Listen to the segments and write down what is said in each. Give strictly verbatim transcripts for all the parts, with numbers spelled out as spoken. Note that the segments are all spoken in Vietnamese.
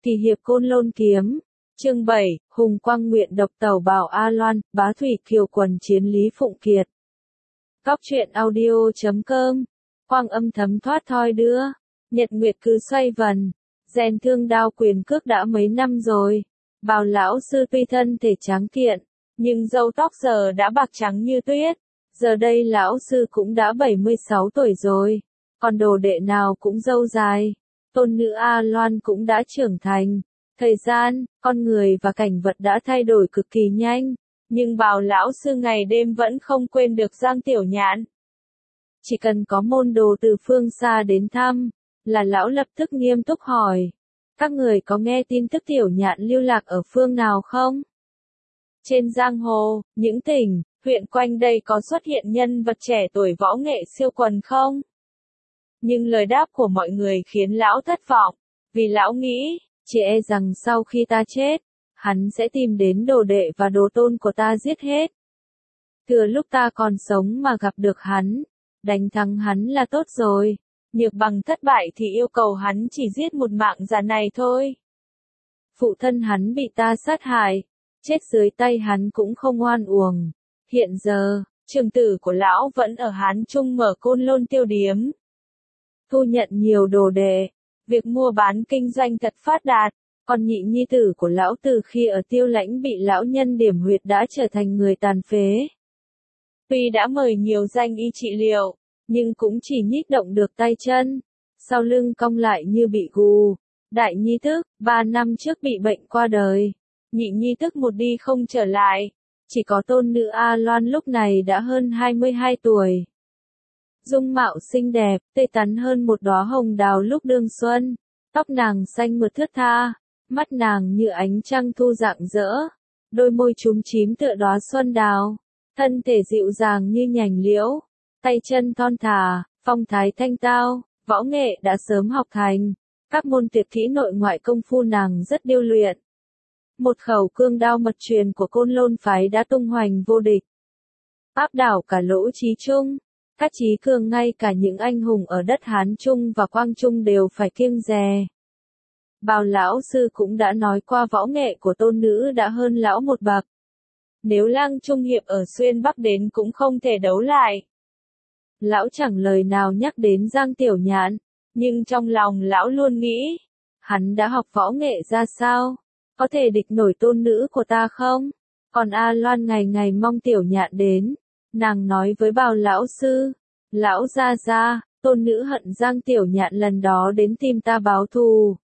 Kỳ hiệp Côn Lôn kiếm. Chương bảy, Hùng Quang nguyện độc tẩu bảo A Loan, bá thủy kiều quần chiến Lý Phụng Kiệt. Góc truyện audio chấm com. Quang âm thấm thoát thoi đưa. Nhật nguyệt cứ xoay vần. Rèn thương đao quyền cước đã mấy năm rồi. Bào lão sư tuy thân thể tráng kiện, nhưng râu tóc giờ đã bạc trắng như tuyết. Giờ đây lão sư cũng đã bảy mươi sáu tuổi rồi. Còn đồ đệ nào cũng râu dài. Tôn nữ A Loan cũng đã trưởng thành. Thời gian, con người và cảnh vật đã thay đổi cực kỳ nhanh. Nhưng bào lão sư ngày đêm vẫn không quên được Giang Tiểu Nhạn. Chỉ cần có môn đồ từ phương xa đến thăm, là lão lập tức nghiêm túc hỏi. Các người có nghe tin tức Tiểu Nhạn lưu lạc ở phương nào không? Trên giang hồ, những tỉnh, huyện quanh đây có xuất hiện nhân vật trẻ tuổi võ nghệ siêu quần không? Nhưng lời đáp của mọi người khiến lão thất vọng, vì lão nghĩ, chỉ e rằng sau khi ta chết, hắn sẽ tìm đến đồ đệ và đồ tôn của ta giết hết. Thừa lúc ta còn sống mà gặp được hắn, đánh thắng hắn là tốt rồi, nhược bằng thất bại thì yêu cầu hắn chỉ giết một mạng già này thôi. Phụ thân hắn bị ta sát hại, chết dưới tay hắn cũng không oan uổng. Hiện giờ, trường tử của lão vẫn ở Hán Trung mở Côn Lôn tiêu điếm. Thu nhận nhiều đồ đệ, việc mua bán kinh doanh thật phát đạt, còn nhị nhi tử của lão từ khi ở Tiêu Lãnh bị lão nhân điểm huyệt đã trở thành người tàn phế. Tuy đã mời nhiều danh y trị liệu, nhưng cũng chỉ nhích động được tay chân, sau lưng cong lại như bị gù. Đại nhi tức, ba năm trước bị bệnh qua đời, nhị nhi tức một đi không trở lại, chỉ có tôn nữ A Loan lúc này đã hơn hai mươi hai tuổi. Dung mạo xinh đẹp, tươi tắn hơn một đóa hồng đào lúc đương xuân, tóc nàng xanh mượt thướt tha, mắt nàng như ánh trăng thu rạng rỡ, đôi môi chúm chím tựa đóa xuân đào, thân thể dịu dàng như nhành liễu, tay chân thon thả, phong thái thanh tao, võ nghệ đã sớm học thành, các môn tuyệt kỹ nội ngoại công phu nàng rất điêu luyện. Một khẩu cương đao mật truyền của Côn Lôn phái đã tung hoành vô địch, áp đảo cả Lỗ Chí Trung. Các chí cường ngay cả những anh hùng ở đất Hán Trung và Quang Trung đều phải kiêng dè. Bào lão sư cũng đã nói qua võ nghệ của tôn nữ đã hơn lão một bậc. Nếu Lang Trung hiệp ở Xuyên Bắc đến cũng không thể đấu lại. Lão chẳng lời nào nhắc đến Giang Tiểu Nhạn, nhưng trong lòng lão luôn nghĩ, hắn đã học võ nghệ ra sao? Có thể địch nổi tôn nữ của ta không? Còn A Loan ngày ngày mong Tiểu Nhạn đến. Nàng nói với bào lão sư, lão gia gia, tôn nữ hận Giang Tiểu Nhạn lần đó đến tìm ta báo thù.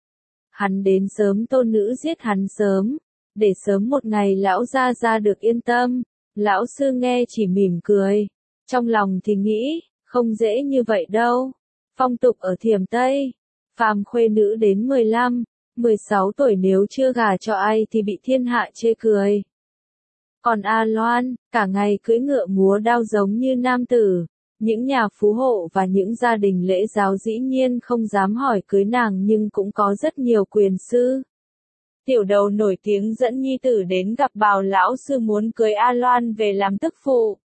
Hắn đến sớm tôn nữ giết hắn sớm, để sớm một ngày lão gia gia được yên tâm. Lão sư nghe chỉ mỉm cười, trong lòng thì nghĩ, không dễ như vậy đâu. Phong tục ở Thiểm Tây, phàm khuê nữ đến mười lăm, mười sáu tuổi nếu chưa gả cho ai thì bị thiên hạ chê cười. Còn A Loan, cả ngày cưỡi ngựa múa đao giống như nam tử, những nhà phú hộ và những gia đình lễ giáo dĩ nhiên không dám hỏi cưới nàng nhưng cũng có rất nhiều quyền sư. Tiểu đầu nổi tiếng dẫn nhi tử đến gặp bào lão sư muốn cưới A Loan về làm tức phụ.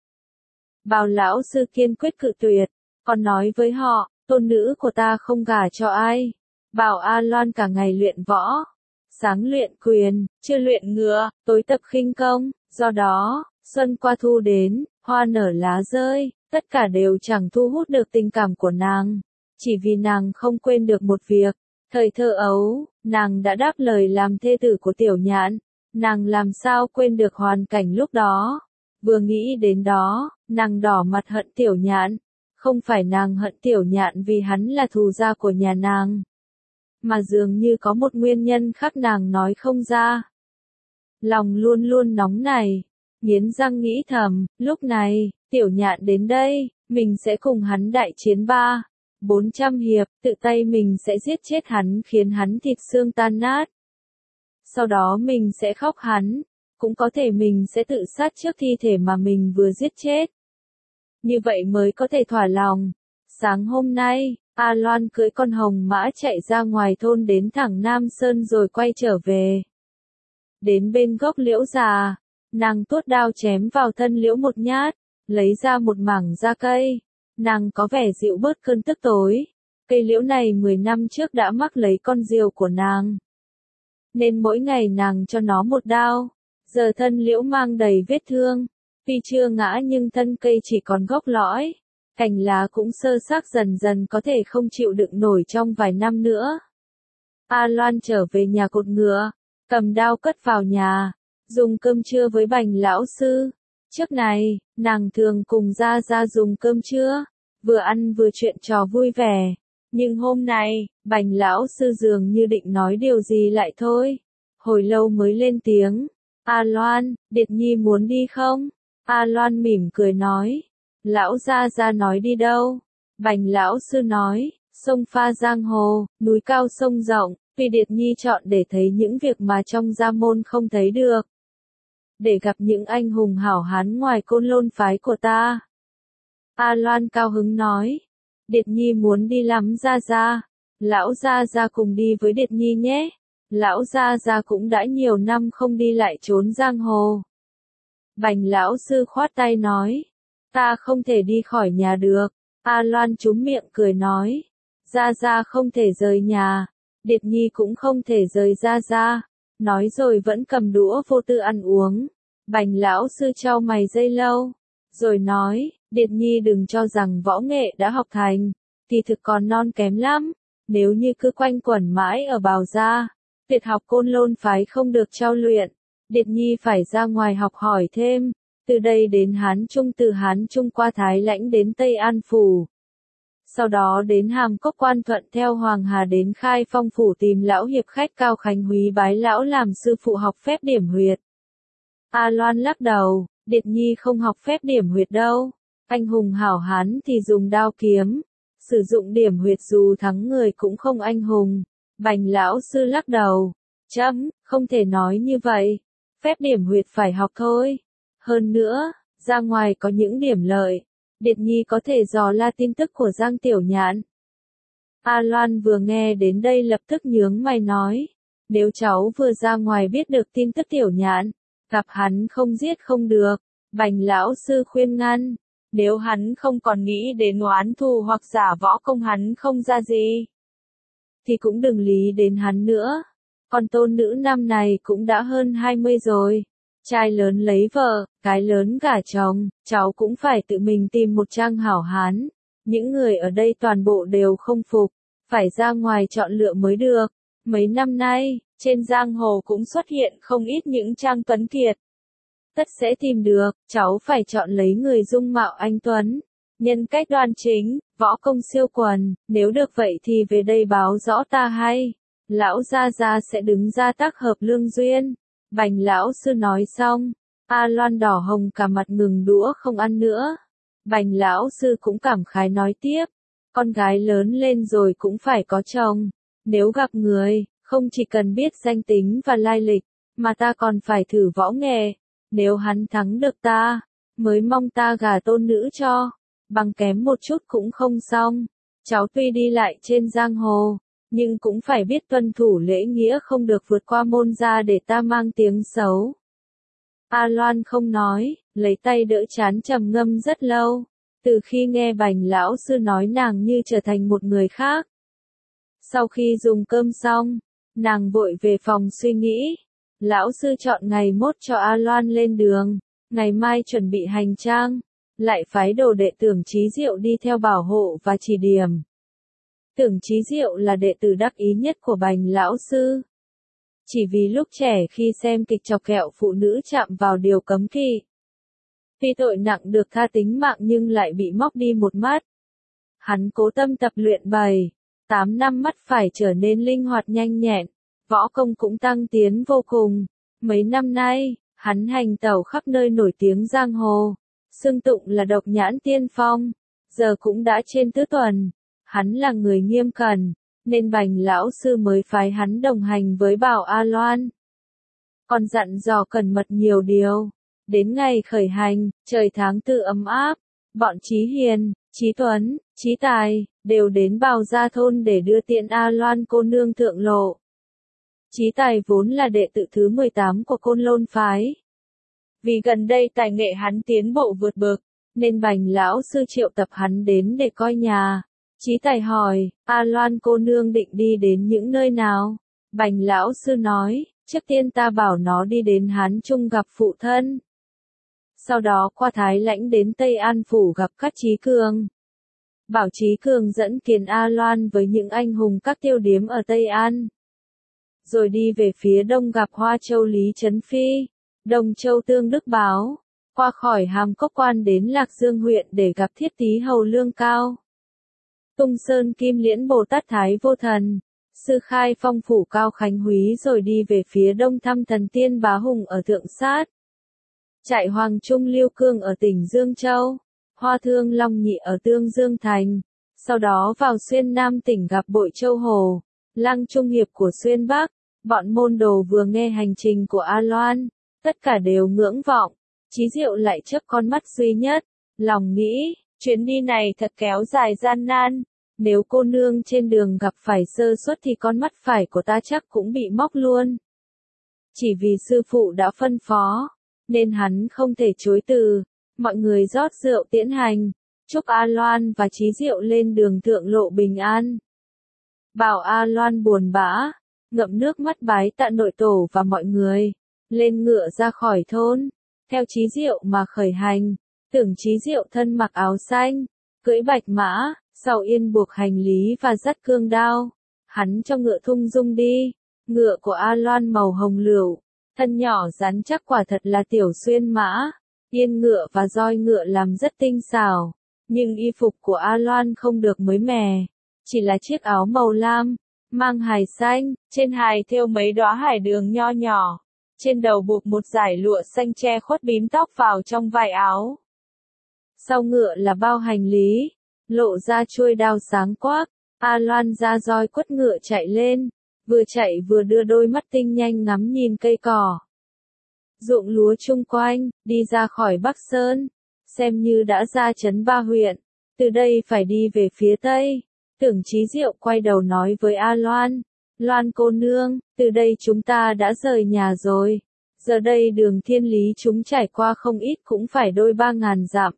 Bào lão sư kiên quyết cự tuyệt, còn nói với họ, tôn nữ của ta không gả cho ai. Bảo A Loan cả ngày luyện võ, sáng luyện quyền, trưa luyện ngựa, tối tập khinh công. Do đó, xuân qua thu đến, hoa nở lá rơi, tất cả đều chẳng thu hút được tình cảm của nàng. Chỉ vì nàng không quên được một việc, thời thơ ấu, nàng đã đáp lời làm thê tử của Tiểu Nhạn, nàng làm sao quên được hoàn cảnh lúc đó. Vừa nghĩ đến đó, nàng đỏ mặt hận Tiểu Nhạn, không phải nàng hận Tiểu Nhạn vì hắn là thù gia của nhà nàng, mà dường như có một nguyên nhân khác nàng nói không ra. Lòng luôn luôn nóng này, nghiến răng nghĩ thầm, lúc này, Tiểu Nhạn đến đây, mình sẽ cùng hắn đại chiến ba, bốn trăm hiệp, tự tay mình sẽ giết chết hắn khiến hắn thịt xương tan nát. Sau đó mình sẽ khóc hắn, cũng có thể mình sẽ tự sát trước thi thể mà mình vừa giết chết. Như vậy mới có thể thỏa lòng. Sáng hôm nay, A Loan cưỡi con hồng mã chạy ra ngoài thôn đến thẳng Nam Sơn rồi quay trở về. Đến bên gốc liễu già, nàng tuốt đao chém vào thân liễu một nhát, lấy ra một mảng da cây. Nàng có vẻ dịu bớt cơn tức tối. Cây liễu này mười năm trước đã mắc lấy con diều của nàng. nên mỗi ngày nàng cho nó một đao. Giờ thân liễu mang đầy vết thương, tuy chưa ngã nhưng thân cây chỉ còn gốc lõi, cành lá cũng sơ xác dần dần có thể không chịu đựng nổi trong vài năm nữa. A Loan trở về nhà cột ngựa, cầm đao cất vào nhà, dùng cơm trưa với Bành lão sư. Trước này, nàng thường cùng Gia Gia dùng cơm trưa, vừa ăn vừa chuyện trò vui vẻ. Nhưng hôm nay, Bành lão sư dường như định nói điều gì lại thôi. Hồi lâu mới lên tiếng. A Loan, Điệt Nhi muốn đi không? A Loan mỉm cười nói. Lão Gia Gia nói đi đâu? Bành lão sư nói, sông pha giang hồ, núi cao sông rộng, vì Điệt Nhi chọn để thấy những việc mà trong gia môn không thấy được. Để gặp những anh hùng hảo hán ngoài Côn Lôn phái của ta. A Loan cao hứng nói. Điệt Nhi muốn đi lắm Gia Gia. Lão Gia Gia cùng đi với Điệt Nhi nhé. Lão Gia Gia cũng đã nhiều năm không đi lại trốn giang hồ. Bành lão sư khoát tay nói. Ta không thể đi khỏi nhà được. A Loan chúm miệng cười nói. Gia Gia không thể rời nhà. Điệt Nhi cũng không thể rời Gia Gia. Nói rồi vẫn cầm đũa vô tư ăn uống. Bành lão sư chau mày giây lâu. Rồi nói, Điệt Nhi đừng cho rằng võ nghệ đã học thành. Thì thực còn non kém lắm. Nếu như cứ quanh quẩn mãi ở Bào Gia, tuyệt học Côn Lôn phái không được trau luyện. Điệt Nhi phải ra ngoài học hỏi thêm. Từ đây đến Hán Trung, từ Hán Trung qua Thái Lãnh đến Tây An Phủ. Sau đó đến Hàm Cốc Quan Thuận theo Hoàng Hà đến Khai Phong Phủ tìm lão hiệp khách Cao Khánh Húy bái lão làm sư phụ học phép điểm huyệt. A Loan lắc đầu, Điệt Nhi không học phép điểm huyệt đâu. Anh hùng hảo hán thì dùng đao kiếm. Sử dụng điểm huyệt dù thắng người cũng không anh hùng. Bành lão sư lắc đầu. Chấm, không thể nói như vậy. Phép điểm huyệt phải học thôi. Hơn nữa, ra ngoài có những điểm lợi. Điệt Nhi có thể dò la tin tức của Giang Tiểu Nhạn. A Loan vừa nghe đến đây lập tức nhướng mày nói. Nếu cháu vừa ra ngoài biết được tin tức Tiểu Nhạn, gặp hắn không giết không được. Bành lão sư khuyên ngăn. Nếu hắn không còn nghĩ đến oán thù hoặc giả võ công hắn không ra gì, thì cũng đừng lý đến hắn nữa. Còn tôn nữ năm này cũng đã hơn hai mươi rồi. Trai lớn lấy vợ, cái lớn gả chồng, cháu cũng phải tự mình tìm một trang hảo hán. Những người ở đây toàn bộ đều không phục, phải ra ngoài chọn lựa mới được. Mấy năm nay, trên giang hồ cũng xuất hiện không ít những trang tuấn kiệt. Tất sẽ tìm được, cháu phải chọn lấy người dung mạo anh tuấn, nhân cách đoan chính, võ công siêu quần, nếu được vậy thì về đây báo rõ ta hay. Lão Gia Gia sẽ đứng ra tác hợp lương duyên. Bành lão sư nói xong, A Loan đỏ hồng cả mặt ngừng đũa không ăn nữa. Bành lão sư cũng cảm khái nói tiếp, con gái lớn lên rồi cũng phải có chồng. Nếu gặp người, không chỉ cần biết danh tính và lai lịch, mà ta còn phải thử võ nghệ. Nếu hắn thắng được ta, mới mong ta gả tôn nữ cho. Bằng kém một chút cũng không xong. Cháu tuy đi lại trên giang hồ, nhưng cũng phải biết tuân thủ lễ nghĩa, không được vượt qua môn gia để ta mang tiếng xấu. A Loan không nói, lấy tay đỡ trán trầm ngâm rất lâu. Từ khi nghe Bành lão sư nói nàng như trở thành một người khác. Sau khi dùng cơm xong, nàng vội về phòng suy nghĩ. Lão sư chọn ngày mốt cho A Loan lên đường, ngày mai chuẩn bị hành trang, lại phái đồ đệ Tưởng Chí Diệu đi theo bảo hộ và chỉ điểm. Tưởng Chí Diệu là đệ tử đắc ý nhất của Bành lão sư. Chỉ vì lúc trẻ khi xem kịch chọc ghẹo phụ nữ chạm vào điều cấm kỵ. Tuy tội nặng được tha tính mạng nhưng lại bị móc đi một mắt. Hắn cố tâm tập luyện bảy, tám năm mắt phải trở nên linh hoạt nhanh nhẹn. Võ công cũng tăng tiến vô cùng. Mấy năm nay, hắn hành tẩu khắp nơi nổi tiếng giang hồ. Xưng tụng là độc nhãn tiên phong. Giờ cũng đã trên tứ tuần. Hắn là người nghiêm cẩn, nên Bành lão sư mới phái hắn đồng hành với Bảo A Loan. Còn dặn dò cẩn mật nhiều điều. Đến ngày khởi hành, trời tháng tư ấm áp. Bọn Chí Hiền, Chí Tuấn, Chí Tài, đều đến Bào Gia thôn để đưa tiện A Loan cô nương thượng lộ. Chí Tài vốn là đệ tử thứ mười tám của Côn Lôn phái. Vì gần đây tài nghệ hắn tiến bộ vượt bậc, nên Bành lão sư triệu tập hắn đến để coi nhà. Chí Tài hỏi, A Loan cô nương định đi đến những nơi nào? Bành lão sư nói, trước tiên ta bảo nó đi đến Hán Trung gặp phụ thân. Sau đó qua Thái Lãnh đến Tây An Phủ gặp các Trí Cường. Bảo Trí Cường dẫn Kiền A Loan với những anh hùng các tiêu điếm ở Tây An. Rồi đi về phía đông gặp Hoa Châu Lý Trấn Phi, Đồng Châu Tương Đức Báo, qua khỏi Hàm Cốc Quan đến Lạc Dương huyện để gặp Thiết Tý Hầu Lương Cao. Tung Sơn Kim Liễn Bồ Tát Thái Vô Thần, Sư Khai Phong Phủ Cao Khánh Húy rồi đi về phía đông thăm thần tiên Bá Hùng ở Thượng Sát. Trại Hoàng Trung Liêu Cương ở tỉnh Dương Châu, Hoa Thương Long Nhị ở Tương Dương Thành, sau đó vào Xuyên Nam tỉnh gặp Bội Châu Hồ, Lăng Trung Hiệp của Xuyên Bắc. Bọn môn đồ vừa nghe hành trình của A Loan, tất cả đều ngưỡng vọng. Chí Diệu lại chớp con mắt duy nhất, lòng nghĩ, chuyến đi này thật kéo dài gian nan, nếu cô nương trên đường gặp phải sơ suất thì con mắt phải của ta chắc cũng bị móc luôn. Chỉ vì sư phụ đã phân phó, nên hắn không thể chối từ, mọi người rót rượu tiễn hành, chúc A Loan và Chí Diệu lên đường thượng lộ bình an. Bảo A Loan buồn bã, ngậm nước mắt bái tạ nội tổ và mọi người, lên ngựa ra khỏi thôn, theo Chí Diệu mà khởi hành. Tưởng Chí Diệu thân mặc áo xanh, cưỡi bạch mã, sau yên buộc hành lý và dắt cương đao, hắn cho ngựa thung dung đi. Ngựa của A Loan màu hồng lựu, thân nhỏ rắn chắc quả thật là tiểu xuyên mã, yên ngựa và roi ngựa làm rất tinh xảo, nhưng y phục của A Loan không được mới mẻ, chỉ là chiếc áo màu lam, mang hài xanh, trên hài thêu mấy đóa hải đường nho nhỏ, trên đầu buộc một dải lụa xanh che khuất bím tóc vào trong vải áo. Sau ngựa là bao hành lý, lộ ra chuôi đao sáng quắc, A Loan ra roi quất ngựa chạy lên, vừa chạy vừa đưa đôi mắt tinh nhanh ngắm nhìn cây cỏ, ruộng lúa chung quanh, đi ra khỏi Bắc Sơn, xem như đã ra trấn Ba huyện, từ đây phải đi về phía Tây. Tưởng Chí Diệu quay đầu nói với A Loan, Loan cô nương, từ đây chúng ta đã rời nhà rồi, giờ đây đường thiên lý chúng trải qua không ít cũng phải đôi ba ngàn dặm.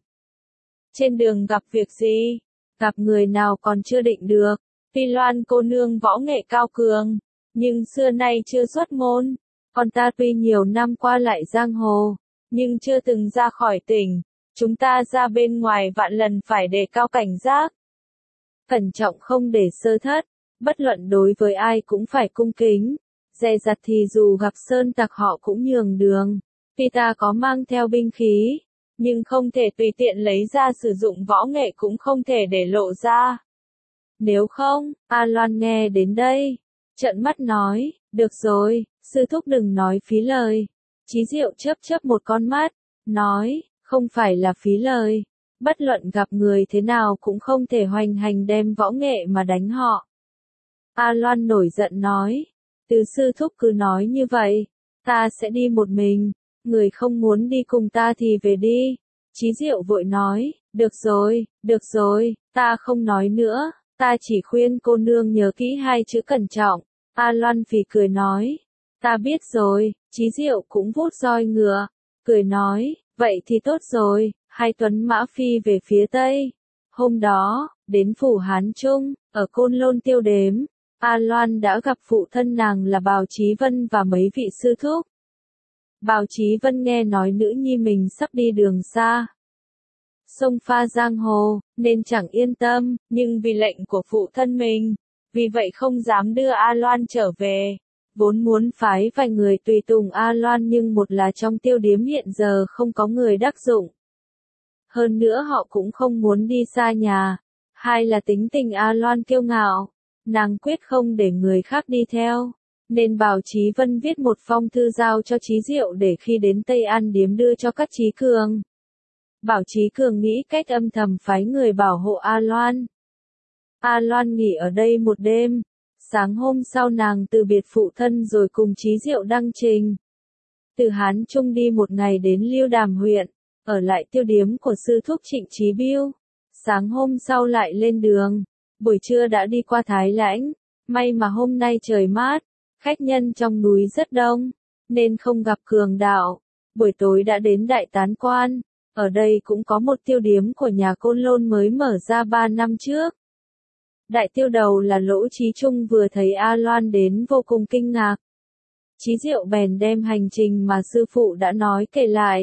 Trên đường gặp việc gì? Gặp người nào còn chưa định được, tuy Loan cô nương võ nghệ cao cường, nhưng xưa nay chưa xuất môn, còn ta tuy nhiều năm qua lại giang hồ, nhưng chưa từng ra khỏi tỉnh, chúng ta ra bên ngoài vạn lần phải đề cao cảnh giác. Cẩn trọng không để sơ thất, bất luận đối với ai cũng phải cung kính, dè dặt thì dù gặp sơn tặc họ cũng nhường đường, tuy ta có mang theo binh khí, nhưng không thể tùy tiện lấy ra sử dụng võ nghệ cũng không thể để lộ ra. Nếu không, A Loan nghe đến đây, trợn mắt nói, được rồi, sư thúc đừng nói phí lời. Chí Diệu chớp chớp một con mắt, nói, không phải là phí lời, bất luận gặp người thế nào cũng không thể hoành hành đem võ nghệ mà đánh họ. A Loan nổi giận nói, từ sư thúc cứ nói như vậy, ta sẽ đi một mình, người không muốn đi cùng ta thì về đi. Chí Diệu vội nói, được rồi, được rồi, ta không nói nữa, ta chỉ khuyên cô nương nhớ kỹ hai chữ cẩn trọng. A Loan phì cười nói, ta biết rồi. Chí Diệu cũng vuốt roi ngựa, cười nói, vậy thì tốt rồi. Hai tuấn mã phi về phía tây. Hôm đó, đến phủ Hán Trung, ở Côn Lôn tiêu đếm, A Loan đã gặp phụ thân nàng là Bào Chí Vân và mấy vị sư thúc. Bào Chí Vân nghe nói nữ nhi mình sắp đi đường xa, sông pha giang hồ, nên chẳng yên tâm, nhưng vì lệnh của phụ thân mình, vì vậy không dám đưa A Loan trở về. Vốn muốn phái vài người tùy tùng A Loan nhưng một là trong tiêu điếm hiện giờ không có người đắc dụng. Hơn nữa họ cũng không muốn đi xa nhà. Hai là tính tình A Loan kiêu ngạo, nàng quyết không để người khác đi theo. Nên Bào Chí Vân viết một phong thư giao cho Chí Diệu để khi đến Tây An điếm đưa cho các Chí Cường. Bảo Chí Cường nghĩ cách âm thầm phái người bảo hộ A Loan. A Loan nghỉ ở đây một đêm. Sáng hôm sau nàng từ biệt phụ thân rồi cùng Chí Diệu đăng trình. Từ Hán Trung đi một ngày đến Liêu Đàm huyện, ở lại tiêu điếm của sư thúc Trịnh Chí Biêu. Sáng hôm sau lại lên đường, buổi trưa đã đi qua Thái Lãnh, may mà hôm nay trời mát, khách nhân trong núi rất đông, nên không gặp cường đạo. Buổi tối đã đến Đại Tán Quan, ở đây cũng có một tiêu điếm của nhà Côn Lôn mới mở ra ba năm trước. Đại tiêu đầu là Lỗ Chí Trung vừa thấy A Loan đến vô cùng kinh ngạc. Chí Diệu bèn đem hành trình mà sư phụ đã nói kể lại.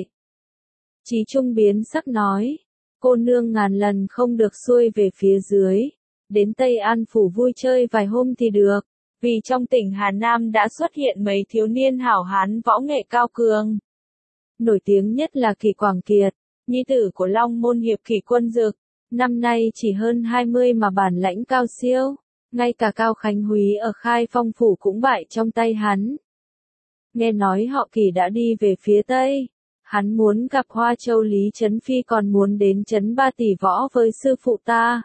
Chí Trung biến sắc nói, cô nương ngàn lần không được xuôi về phía dưới, đến Tây An Phủ vui chơi vài hôm thì được, vì trong tỉnh Hà Nam đã xuất hiện mấy thiếu niên hảo hán võ nghệ cao cường. Nổi tiếng nhất là Kỷ Quảng Kiệt, nhi tử của Long Môn Hiệp Kỷ Quân Dực, năm nay chỉ hơn hai mươi mà bản lãnh cao siêu, ngay cả Cao Khánh Húy ở Khai Phong Phủ cũng bại trong tay hắn. Nghe nói họ Kỷ đã đi về phía Tây, hắn muốn gặp Hoa Châu Lý Trấn Phi còn muốn đến Trấn Ba Tỷ Võ với sư phụ ta.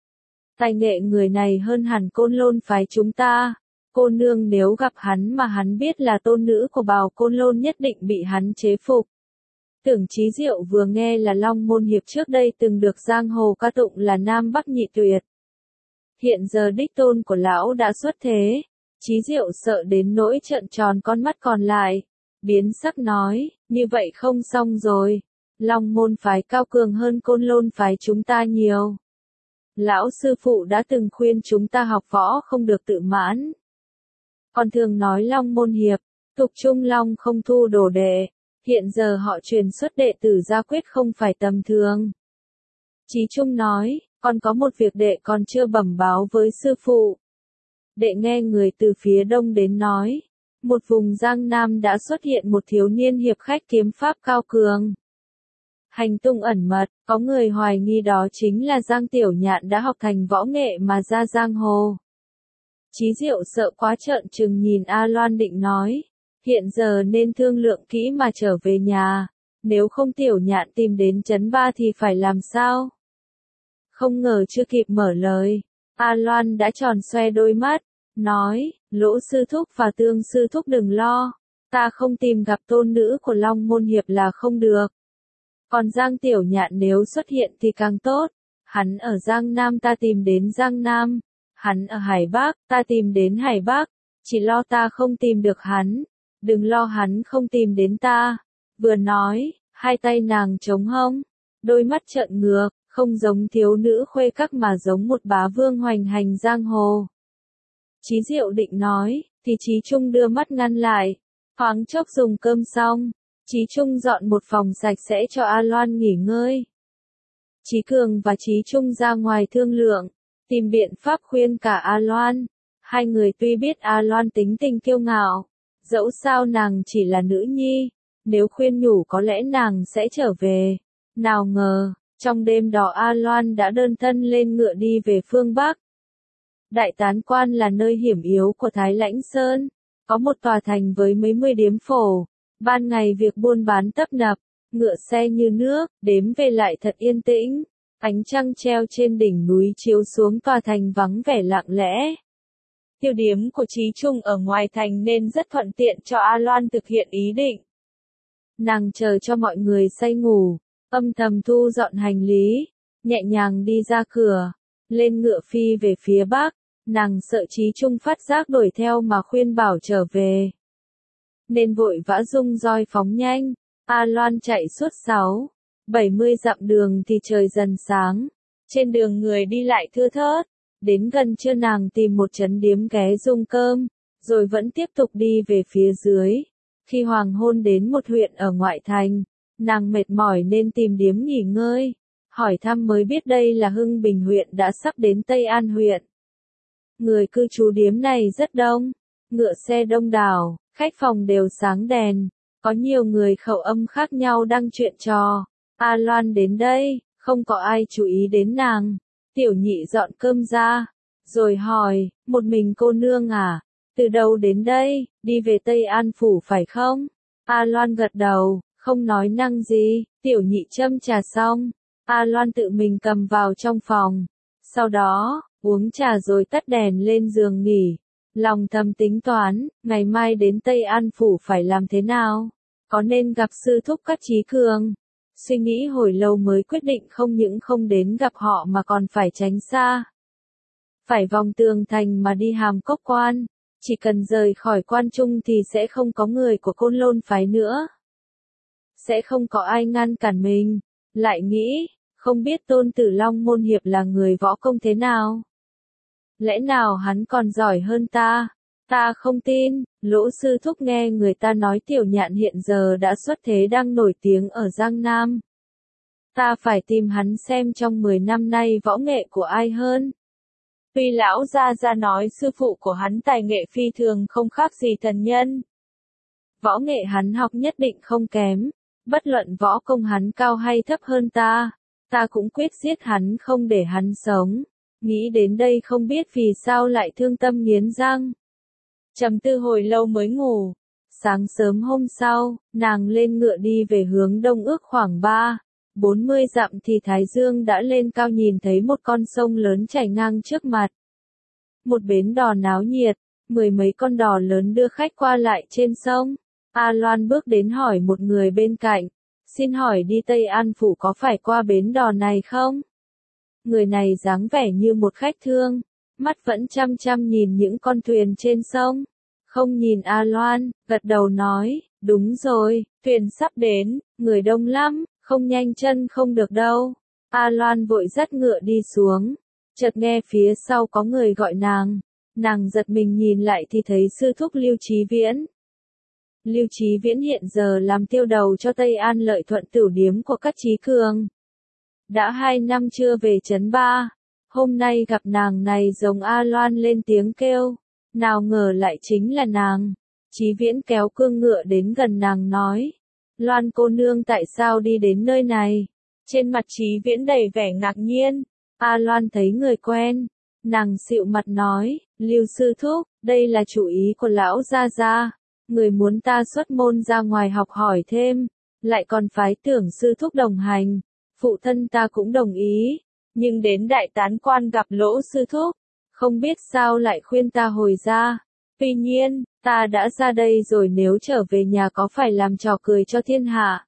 Tài nghệ người này hơn hẳn Côn Lôn phái chúng ta, cô nương nếu gặp hắn mà hắn biết là tôn nữ của Bào Côn Lôn nhất định bị hắn chế phục. Tưởng Chí Diệu vừa nghe là Long Môn Hiệp trước đây từng được giang hồ ca tụng là Nam Bắc nhị tuyệt. Hiện giờ đích tôn của lão đã xuất thế, Chí Diệu sợ đến nỗi trợn tròn con mắt còn lại, biến sắc nói, như vậy không xong rồi, Long Môn phái cao cường hơn Côn Lôn phái chúng ta nhiều. Lão sư phụ đã từng khuyên chúng ta học võ không được tự mãn. Còn thường nói Long Môn Hiệp, tục Trung Long không thu đồ đệ, hiện giờ họ truyền xuất đệ tử ra quyết không phải tầm thường. Chí Trung nói, còn có một việc đệ còn chưa bẩm báo với sư phụ. Đệ nghe người từ phía đông đến nói, một vùng Giang Nam đã xuất hiện một thiếu niên hiệp khách kiếm pháp cao cường. Hành tung ẩn mật, có người hoài nghi đó chính là Giang Tiểu Nhạn đã học thành võ nghệ mà ra giang hồ. Chí Diệu sợ quá trợn trừng nhìn A Loan định nói, hiện giờ nên thương lượng kỹ mà trở về nhà, nếu không Tiểu Nhạn tìm đến Trấn Ba thì phải làm sao? Không ngờ chưa kịp mở lời, A Loan đã tròn xoe đôi mắt, nói, Lỗ sư thúc và Tương sư thúc đừng lo, ta không tìm gặp tôn nữ của Long Môn Hiệp là không được. Còn Giang Tiểu Nhạn nếu xuất hiện thì càng tốt, hắn ở Giang Nam ta tìm đến Giang Nam, hắn ở Hải Bắc ta tìm đến Hải Bắc, chỉ lo ta không tìm được hắn, đừng lo hắn không tìm đến ta. Vừa nói, hai tay nàng chống hông, đôi mắt trợn ngược, không giống thiếu nữ khuê các mà giống một bá vương hoành hành giang hồ. Chí Diệu định nói, thì Chí Trung đưa mắt ngăn lại, thoáng chốc dùng cơm xong, Chí Trung dọn một phòng sạch sẽ cho A Loan nghỉ ngơi. Chí Cường và Chí Trung ra ngoài thương lượng, tìm biện pháp khuyên cả A Loan. Hai người tuy biết A Loan tính tình kiêu ngạo, dẫu sao nàng chỉ là nữ nhi, nếu khuyên nhủ có lẽ nàng sẽ trở về. Nào ngờ, trong đêm đó A Loan đã đơn thân lên ngựa đi về phương Bắc. Đại Tán Quan là nơi hiểm yếu của Thái Lãnh Sơn, có một tòa thành với mấy mươi điếm phổ, ban ngày việc buôn bán tấp nập, ngựa xe như nước, đếm về lại thật yên tĩnh, ánh trăng treo trên đỉnh núi chiếu xuống tòa thành vắng vẻ lặng lẽ. Tiêu điếm của Chí Trung ở ngoài thành nên rất thuận tiện cho A Loan thực hiện ý định. Nàng chờ cho mọi người say ngủ, âm thầm thu dọn hành lý, nhẹ nhàng đi ra cửa, lên ngựa phi về phía Bắc, nàng sợ Chí Trung phát giác đuổi theo mà khuyên bảo trở về. Nên vội vã rung roi phóng nhanh, A Loan chạy suốt sáu, bảy mươi dặm đường thì trời dần sáng, trên đường người đi lại thưa thớt, đến gần trưa nàng tìm một trấn điếm ghé dùng cơm, rồi vẫn tiếp tục đi về phía dưới. Khi hoàng hôn đến một huyện ở ngoại thành, nàng mệt mỏi nên tìm điếm nghỉ ngơi, hỏi thăm mới biết đây là Hưng Bình huyện đã sắp đến Tây An huyện. Người cư trú điếm này rất đông, ngựa xe đông đảo, khách phòng đều sáng đèn, có nhiều người khẩu âm khác nhau đang chuyện trò. A Loan đến đây, không có ai chú ý đến nàng. Tiểu Nhị dọn cơm ra, rồi hỏi, một mình cô nương à, từ đâu đến đây, đi về Tây An Phủ phải không? A Loan gật đầu, không nói năng gì. Tiểu Nhị châm trà xong, A Loan tự mình cầm vào trong phòng, sau đó, uống trà rồi tắt đèn lên giường nghỉ. Lòng thầm tính toán, ngày mai đến Tây An Phủ phải làm thế nào? Có nên gặp sư thúc Cát Chí Cường? Suy nghĩ hồi lâu mới quyết định không những không đến gặp họ mà còn phải tránh xa. Phải vòng tường thành mà đi Hàm Cốc Quan, chỉ cần rời khỏi quan trung thì sẽ không có người của Côn Lôn phái nữa. Sẽ không có ai ngăn cản mình. Lại nghĩ, không biết Tôn Tử Long Môn Hiệp là người võ công thế nào. Lẽ nào hắn còn giỏi hơn ta? Ta không tin. Lỗ sư thúc nghe người ta nói Tiểu Nhạn hiện giờ đã xuất thế đang nổi tiếng ở Giang Nam. Ta phải tìm hắn xem trong mười năm nay võ nghệ của ai hơn. Tuy lão gia gia nói sư phụ của hắn tài nghệ phi thường không khác gì thần nhân. Võ nghệ hắn học nhất định không kém, bất luận võ công hắn cao hay thấp hơn ta, ta cũng quyết giết hắn không để hắn sống. Nghĩ đến đây không biết vì sao lại thương tâm nghiến răng. Trầm tư hồi lâu mới ngủ. Sáng sớm hôm sau, nàng lên ngựa đi về hướng đông ước khoảng ba, bốn mươi dặm thì Thái Dương đã lên cao, nhìn thấy một con sông lớn chảy ngang trước mặt. Một bến đò náo nhiệt, mười mấy con đò lớn đưa khách qua lại trên sông. A Loan bước đến hỏi một người bên cạnh, xin hỏi đi Tây An Phủ có phải qua bến đò này không? Người này dáng vẻ như một khách thương, mắt vẫn chăm chăm nhìn những con thuyền trên sông. Không nhìn A Loan, gật đầu nói, đúng rồi, thuyền sắp đến, người đông lắm, không nhanh chân không được đâu. A Loan vội dắt ngựa đi xuống, chợt nghe phía sau có người gọi nàng. Nàng giật mình nhìn lại thì thấy sư thúc Lưu Chí Viễn. Lưu Chí Viễn hiện giờ làm tiêu đầu cho Tây An Lợi Thuận tửu điếm của các Chí Cường. Đã hai năm chưa về trấn Ba, hôm nay gặp nàng này giống A Loan lên tiếng kêu, nào ngờ lại chính là nàng. Chí Viễn kéo cương ngựa đến gần nàng nói, Loan cô nương tại sao đi đến nơi này? Trên mặt Chí Viễn đầy vẻ ngạc nhiên. A Loan thấy người quen, nàng xịu mặt nói, Lưu sư thúc, đây là chủ ý của lão gia gia, người muốn ta xuất môn ra ngoài học hỏi thêm, lại còn phái Tưởng sư thúc đồng hành. Phụ thân ta cũng đồng ý, nhưng đến Đại Tán Quan gặp Lỗ sư thúc, không biết sao lại khuyên ta hồi ra. Tuy nhiên, ta đã ra đây rồi, nếu trở về nhà có phải làm trò cười cho thiên hạ.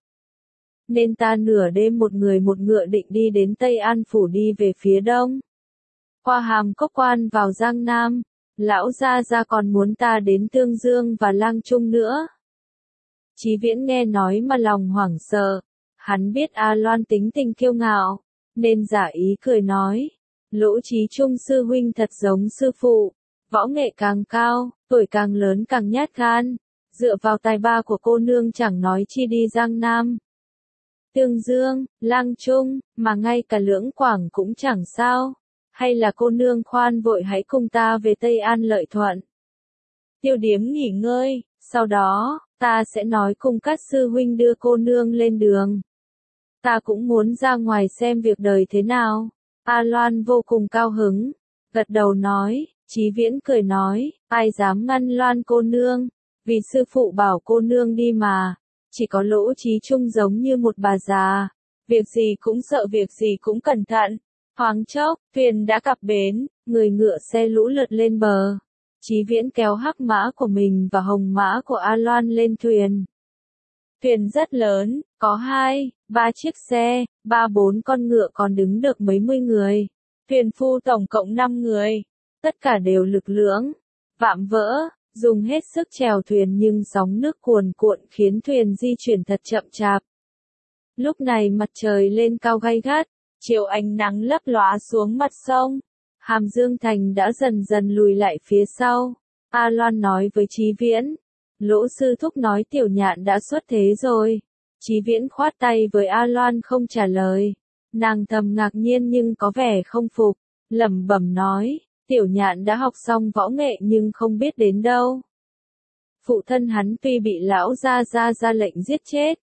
Nên ta nửa đêm một người một ngựa định đi đến Tây An Phủ, đi về phía đông, qua Hàm Cốc Quan vào Giang Nam. Lão gia gia còn muốn ta đến Tương Dương và Lang Trung nữa. Chí Viễn nghe nói mà lòng hoảng sợ. Hắn biết A Loan tính tình kiêu ngạo, nên giả ý cười nói, Lỗ Chí Trung sư huynh thật giống sư phụ, võ nghệ càng cao, tuổi càng lớn càng nhát gan, dựa vào tài ba của cô nương chẳng nói chi đi Giang Nam, Tương Dương, Lang Trung, mà ngay cả Lưỡng Quảng cũng chẳng sao. Hay là cô nương khoan vội, hãy cùng ta về Tây An Lợi Thuận tiêu điếm nghỉ ngơi, sau đó, ta sẽ nói cùng các sư huynh đưa cô nương lên đường. Ta cũng muốn ra ngoài xem việc đời thế nào. A Loan vô cùng cao hứng, gật đầu nói. Chí Viễn cười nói, ai dám ngăn Loan cô nương, vì sư phụ bảo cô nương đi mà. Chỉ có Lỗ Chí Trung giống như một bà già, việc gì cũng sợ, việc gì cũng cẩn thận. Thoáng chốc, thuyền đã cập bến, người ngựa xe lũ lượt lên bờ. Chí Viễn kéo hắc mã của mình và hồng mã của A Loan lên thuyền. Thuyền rất lớn, có hai, ba chiếc xe, ba bốn con ngựa, còn đứng được mấy mươi người. Thuyền phu tổng cộng năm người, tất cả đều lực lưỡng, vạm vỡ, dùng hết sức chèo thuyền nhưng sóng nước cuồn cuộn khiến thuyền di chuyển thật chậm chạp. Lúc này mặt trời lên cao gay gắt, chiều ánh nắng lấp lóa xuống mặt sông. Hàm Dương Thành đã dần dần lùi lại phía sau. A Loan nói với Chí Viễn, Lỗ sư thúc nói Tiểu Nhạn đã xuất thế rồi. Chí Viễn khoát tay với A Loan không trả lời. Nàng thầm ngạc nhiên nhưng có vẻ không phục, lẩm bẩm nói, Tiểu Nhạn đã học xong võ nghệ nhưng không biết đến đâu. Phụ thân hắn tuy bị lão gia gia ra lệnh giết chết,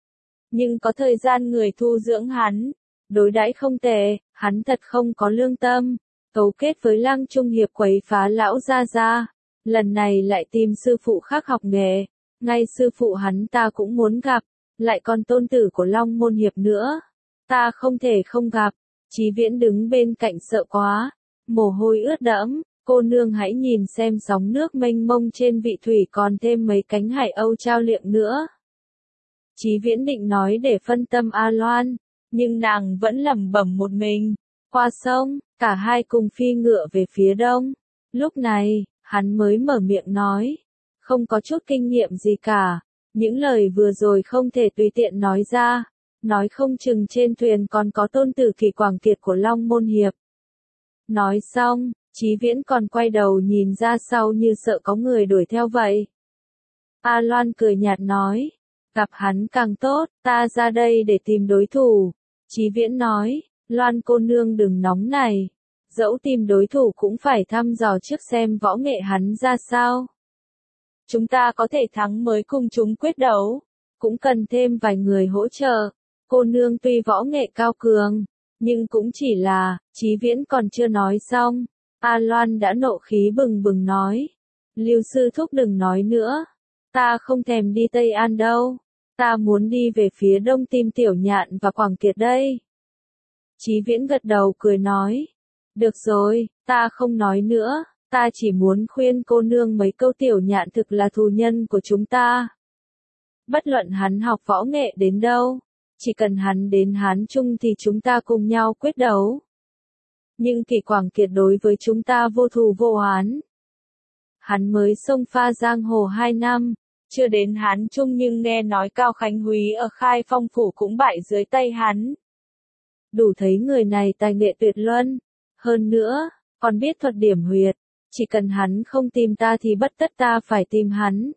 nhưng có thời gian người thu dưỡng hắn, đối đãi không tệ, hắn thật không có lương tâm, cấu kết với Lang Trung hiệp quấy phá lão gia gia. Lần này lại tìm sư phụ khác học nghề, ngay sư phụ hắn ta cũng muốn gặp, lại còn tôn tử của Long Môn hiệp nữa. Ta không thể không gặp. Chí Viễn đứng bên cạnh sợ quá, mồ hôi ướt đẫm. Cô nương hãy nhìn xem sóng nước mênh mông trên vị thủy, còn thêm mấy cánh hải âu trao liệng nữa. Chí Viễn định nói để phân tâm A Loan, nhưng nàng vẫn lẩm bẩm một mình. Qua sông, cả hai cùng phi ngựa về phía đông. Lúc này, hắn mới mở miệng nói, không có chút kinh nghiệm gì cả, những lời vừa rồi không thể tùy tiện nói ra, nói không chừng trên thuyền còn có tôn tử Kỳ Quảng Kiệt của Long Môn hiệp. Nói xong, Chí Viễn còn quay đầu nhìn ra sau như sợ có người đuổi theo vậy. A Loan cười nhạt nói, gặp hắn càng tốt, ta ra đây để tìm đối thủ. Chí Viễn nói, Loan cô nương đừng nóng này, dẫu tìm đối thủ cũng phải thăm dò trước xem võ nghệ hắn ra sao. Chúng ta có thể thắng mới cùng chúng quyết đấu, cũng cần thêm vài người hỗ trợ. Cô nương tuy võ nghệ cao cường, nhưng cũng chỉ là, Chí Viễn còn chưa nói xong, A Loan đã nộ khí bừng bừng nói, Lưu sư thúc đừng nói nữa, ta không thèm đi Tây An đâu, ta muốn đi về phía đông tìm Tiểu Nhạn và Quảng Kiệt đây. Chí Viễn gật đầu cười nói, được rồi, ta không nói nữa, ta chỉ muốn khuyên cô nương mấy câu. Tiểu Nhạn thực là thù nhân của chúng ta. Bất luận hắn học võ nghệ đến đâu, chỉ cần hắn đến Hán Trung thì chúng ta cùng nhau quyết đấu. Nhưng Kỳ Quảng Kiệt đối với chúng ta vô thù vô oán. Hắn mới xông pha giang hồ hai năm, chưa đến Hán Trung nhưng nghe nói Cao Khánh Húy ở Khai Phong Phủ cũng bại dưới tay hắn. Đủ thấy người này tài nghệ tuyệt luân, hơn nữa, còn biết thuật điểm huyệt, chỉ cần hắn không tìm ta thì bất tất ta phải tìm hắn.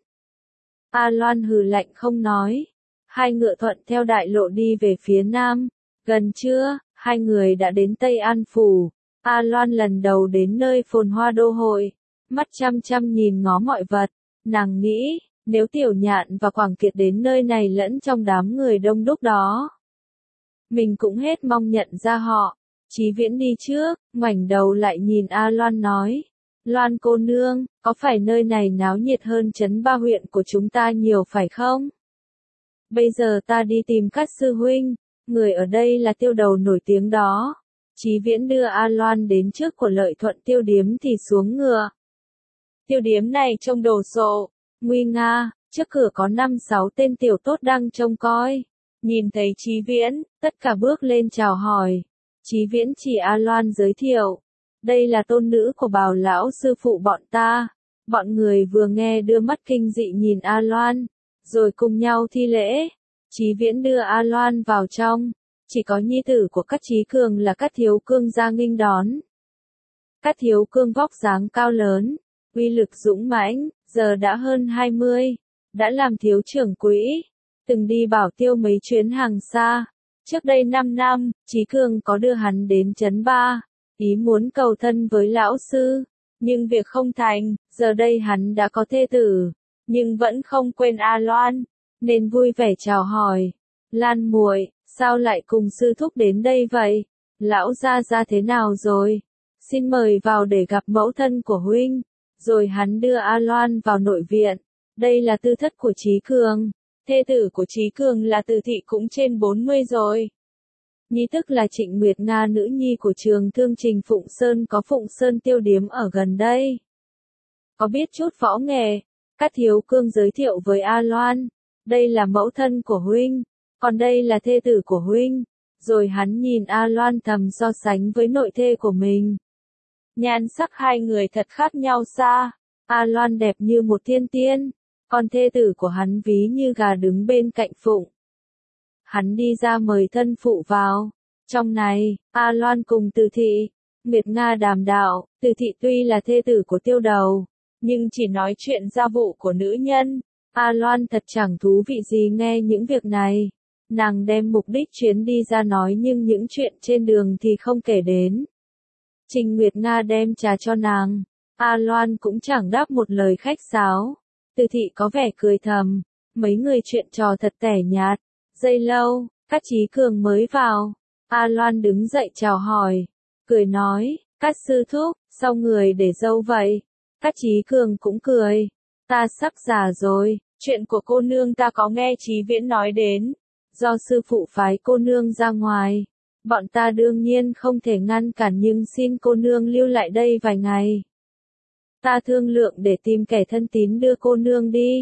A Loan hừ lạnh không nói, hai ngựa thuận theo đại lộ đi về phía nam, gần trưa, hai người đã đến Tây An Phủ. A Loan lần đầu đến nơi phồn hoa đô hội, mắt chăm chăm nhìn ngó mọi vật, nàng nghĩ, nếu Tiểu Nhạn và Quảng Kiệt đến nơi này lẫn trong đám người đông đúc đó, mình cũng hết mong nhận ra họ. Chí Viễn đi trước, ngoảnh đầu lại nhìn A Loan nói, Loan cô nương, có phải nơi này náo nhiệt hơn trấn Ba huyện của chúng ta nhiều phải không? Bây giờ ta đi tìm các sư huynh, người ở đây là tiêu đầu nổi tiếng đó. Chí Viễn đưa A Loan đến trước của Lợi Thuận tiêu điếm thì xuống ngựa. Tiêu điếm này trông đồ sộ, nguy nga, trước cửa có năm sáu tên tiểu tốt đang trông coi. Nhìn thấy Chí Viễn, tất cả bước lên chào hỏi. Chí Viễn chỉ A Loan giới thiệu, đây là tôn nữ của Bào lão sư phụ bọn ta. Bọn người vừa nghe đưa mắt kinh dị nhìn A Loan, rồi cùng nhau thi lễ. Chí Viễn đưa A Loan vào trong, chỉ có nhi tử của Cát Chí Cường là Cát Thiếu Cương ra nghênh đón. Cát Thiếu Cương vóc dáng cao lớn, uy lực dũng mãnh, giờ đã hơn hai mươi, đã làm thiếu trưởng quỹ, từng đi bảo tiêu mấy chuyến hàng xa. Trước đây năm năm, Chí Cường có đưa hắn đến trấn Ba, ý muốn cầu thân với lão sư, nhưng việc không thành, giờ đây hắn đã có thê tử, nhưng vẫn không quên A Loan, nên vui vẻ chào hỏi, Lan muội, sao lại cùng sư thúc đến đây vậy? Lão gia gia thế nào rồi? Xin mời vào để gặp mẫu thân của huynh. Rồi hắn đưa A Loan vào nội viện. Đây là tư thất của Chí Cường. Thê tử của Chí Cường là Từ Thị cũng trên bốn mươi rồi. Nhi tức là Trịnh Nguyệt Nga, nữ nhi của Trường Thương Trình Phụng Sơn, có Phụng Sơn tiêu điếm ở gần đây. Có biết chút võ nghệ. Cát Thiếu Cương giới thiệu với A Loan. Đây là mẫu thân của huynh, còn đây là thê tử của huynh. Rồi hắn nhìn A Loan thầm so sánh với nội thê của mình. Nhan sắc hai người thật khác nhau xa. A Loan đẹp như một thiên tiên, còn thê tử của hắn ví như gà đứng bên cạnh phụng. Hắn đi ra mời thân phụ vào. Trong này, A Loan cùng Từ Thị, Nguyệt Nga đàm đạo. Từ Thị tuy là thê tử của tiêu đầu, nhưng chỉ nói chuyện gia vụ của nữ nhân. A Loan thật chẳng thú vị gì nghe những việc này. Nàng đem mục đích chuyến đi ra nói nhưng những chuyện trên đường thì không kể đến. Trình Nguyệt Nga đem trà cho nàng. A Loan cũng chẳng đáp một lời khách sáo. Từ Thị có vẻ cười thầm. Mấy người chuyện trò thật tẻ nhạt. Giây lâu, Cát Chí Cường mới vào. A Loan đứng dậy chào hỏi. Cười nói, Cát sư thúc, sao người để dâu vậy? Cát Chí Cường cũng cười. Ta sắp già rồi, chuyện của cô nương ta có nghe Chí Viễn nói đến. Do sư phụ phái cô nương ra ngoài, bọn ta đương nhiên không thể ngăn cản nhưng xin cô nương lưu lại đây vài ngày. Ta thương lượng để tìm kẻ thân tín đưa cô nương đi.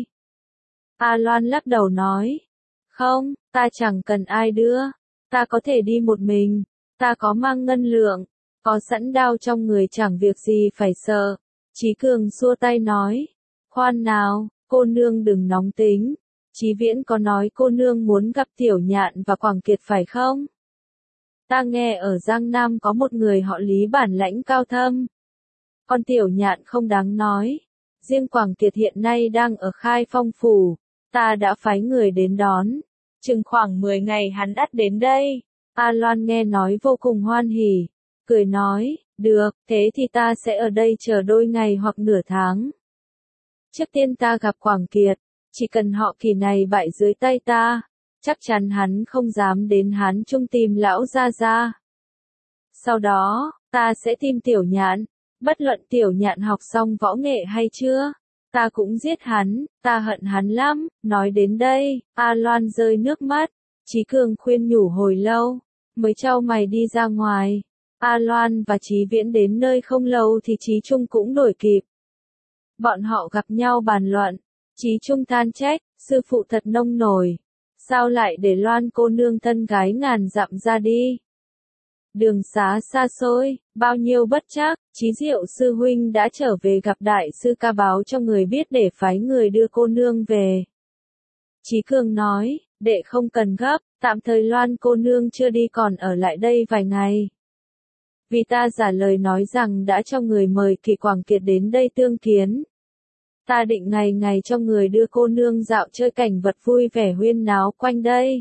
A Loan lắc đầu nói, không, ta chẳng cần ai đưa, ta có thể đi một mình, ta có mang ngân lượng, có sẵn đao trong người chẳng việc gì phải sợ. Chí Cường xua tay nói, khoan nào, cô nương đừng nóng tính. Chí Viễn có nói cô nương muốn gặp Tiểu Nhạn và Quảng Kiệt phải không? Ta nghe ở Giang Nam có một người họ Lý bản lãnh cao thâm. Con tiểu nhạn không đáng nói. Riêng Quảng Kiệt hiện nay đang ở Khai Phong Phủ, ta đã phái người đến đón. Chừng khoảng mười ngày hắn ắt đến đây. A Loan nghe nói vô cùng hoan hỉ, cười nói, được, thế thì ta sẽ ở đây chờ đôi ngày hoặc nửa tháng. Trước tiên ta gặp Quảng Kiệt, chỉ cần họ Kỳ này bại dưới tay ta, chắc chắn hắn không dám đến Hán Trung tìm lão gia gia. Sau đó, ta sẽ tìm tiểu nhạn, bất luận tiểu nhạn học xong võ nghệ hay chưa, ta cũng giết hắn, ta hận hắn lắm. Nói đến đây, A Loan rơi nước mắt, Chí Cường khuyên nhủ hồi lâu, mới trao mày đi ra ngoài. A Loan và Chí Viễn đến nơi không lâu thì Chí Trung cũng đuổi kịp. Bọn họ gặp nhau bàn luận, Chí Trung than trách, sư phụ thật nông nổi, sao lại để Loan cô nương thân gái ngàn dặm ra đi. Đường xá xa xôi, bao nhiêu bất trắc, Chí Diệu sư huynh đã trở về gặp đại sư ca báo cho người biết để phái người đưa cô nương về. Chí Cường nói, đệ không cần gấp, tạm thời Loan cô nương chưa đi còn ở lại đây vài ngày. Vì ta giả lời nói rằng đã cho người mời Kỳ Quảng Kiệt đến đây tương kiến. Ta định ngày ngày cho người đưa cô nương dạo chơi cảnh vật vui vẻ huyên náo quanh đây.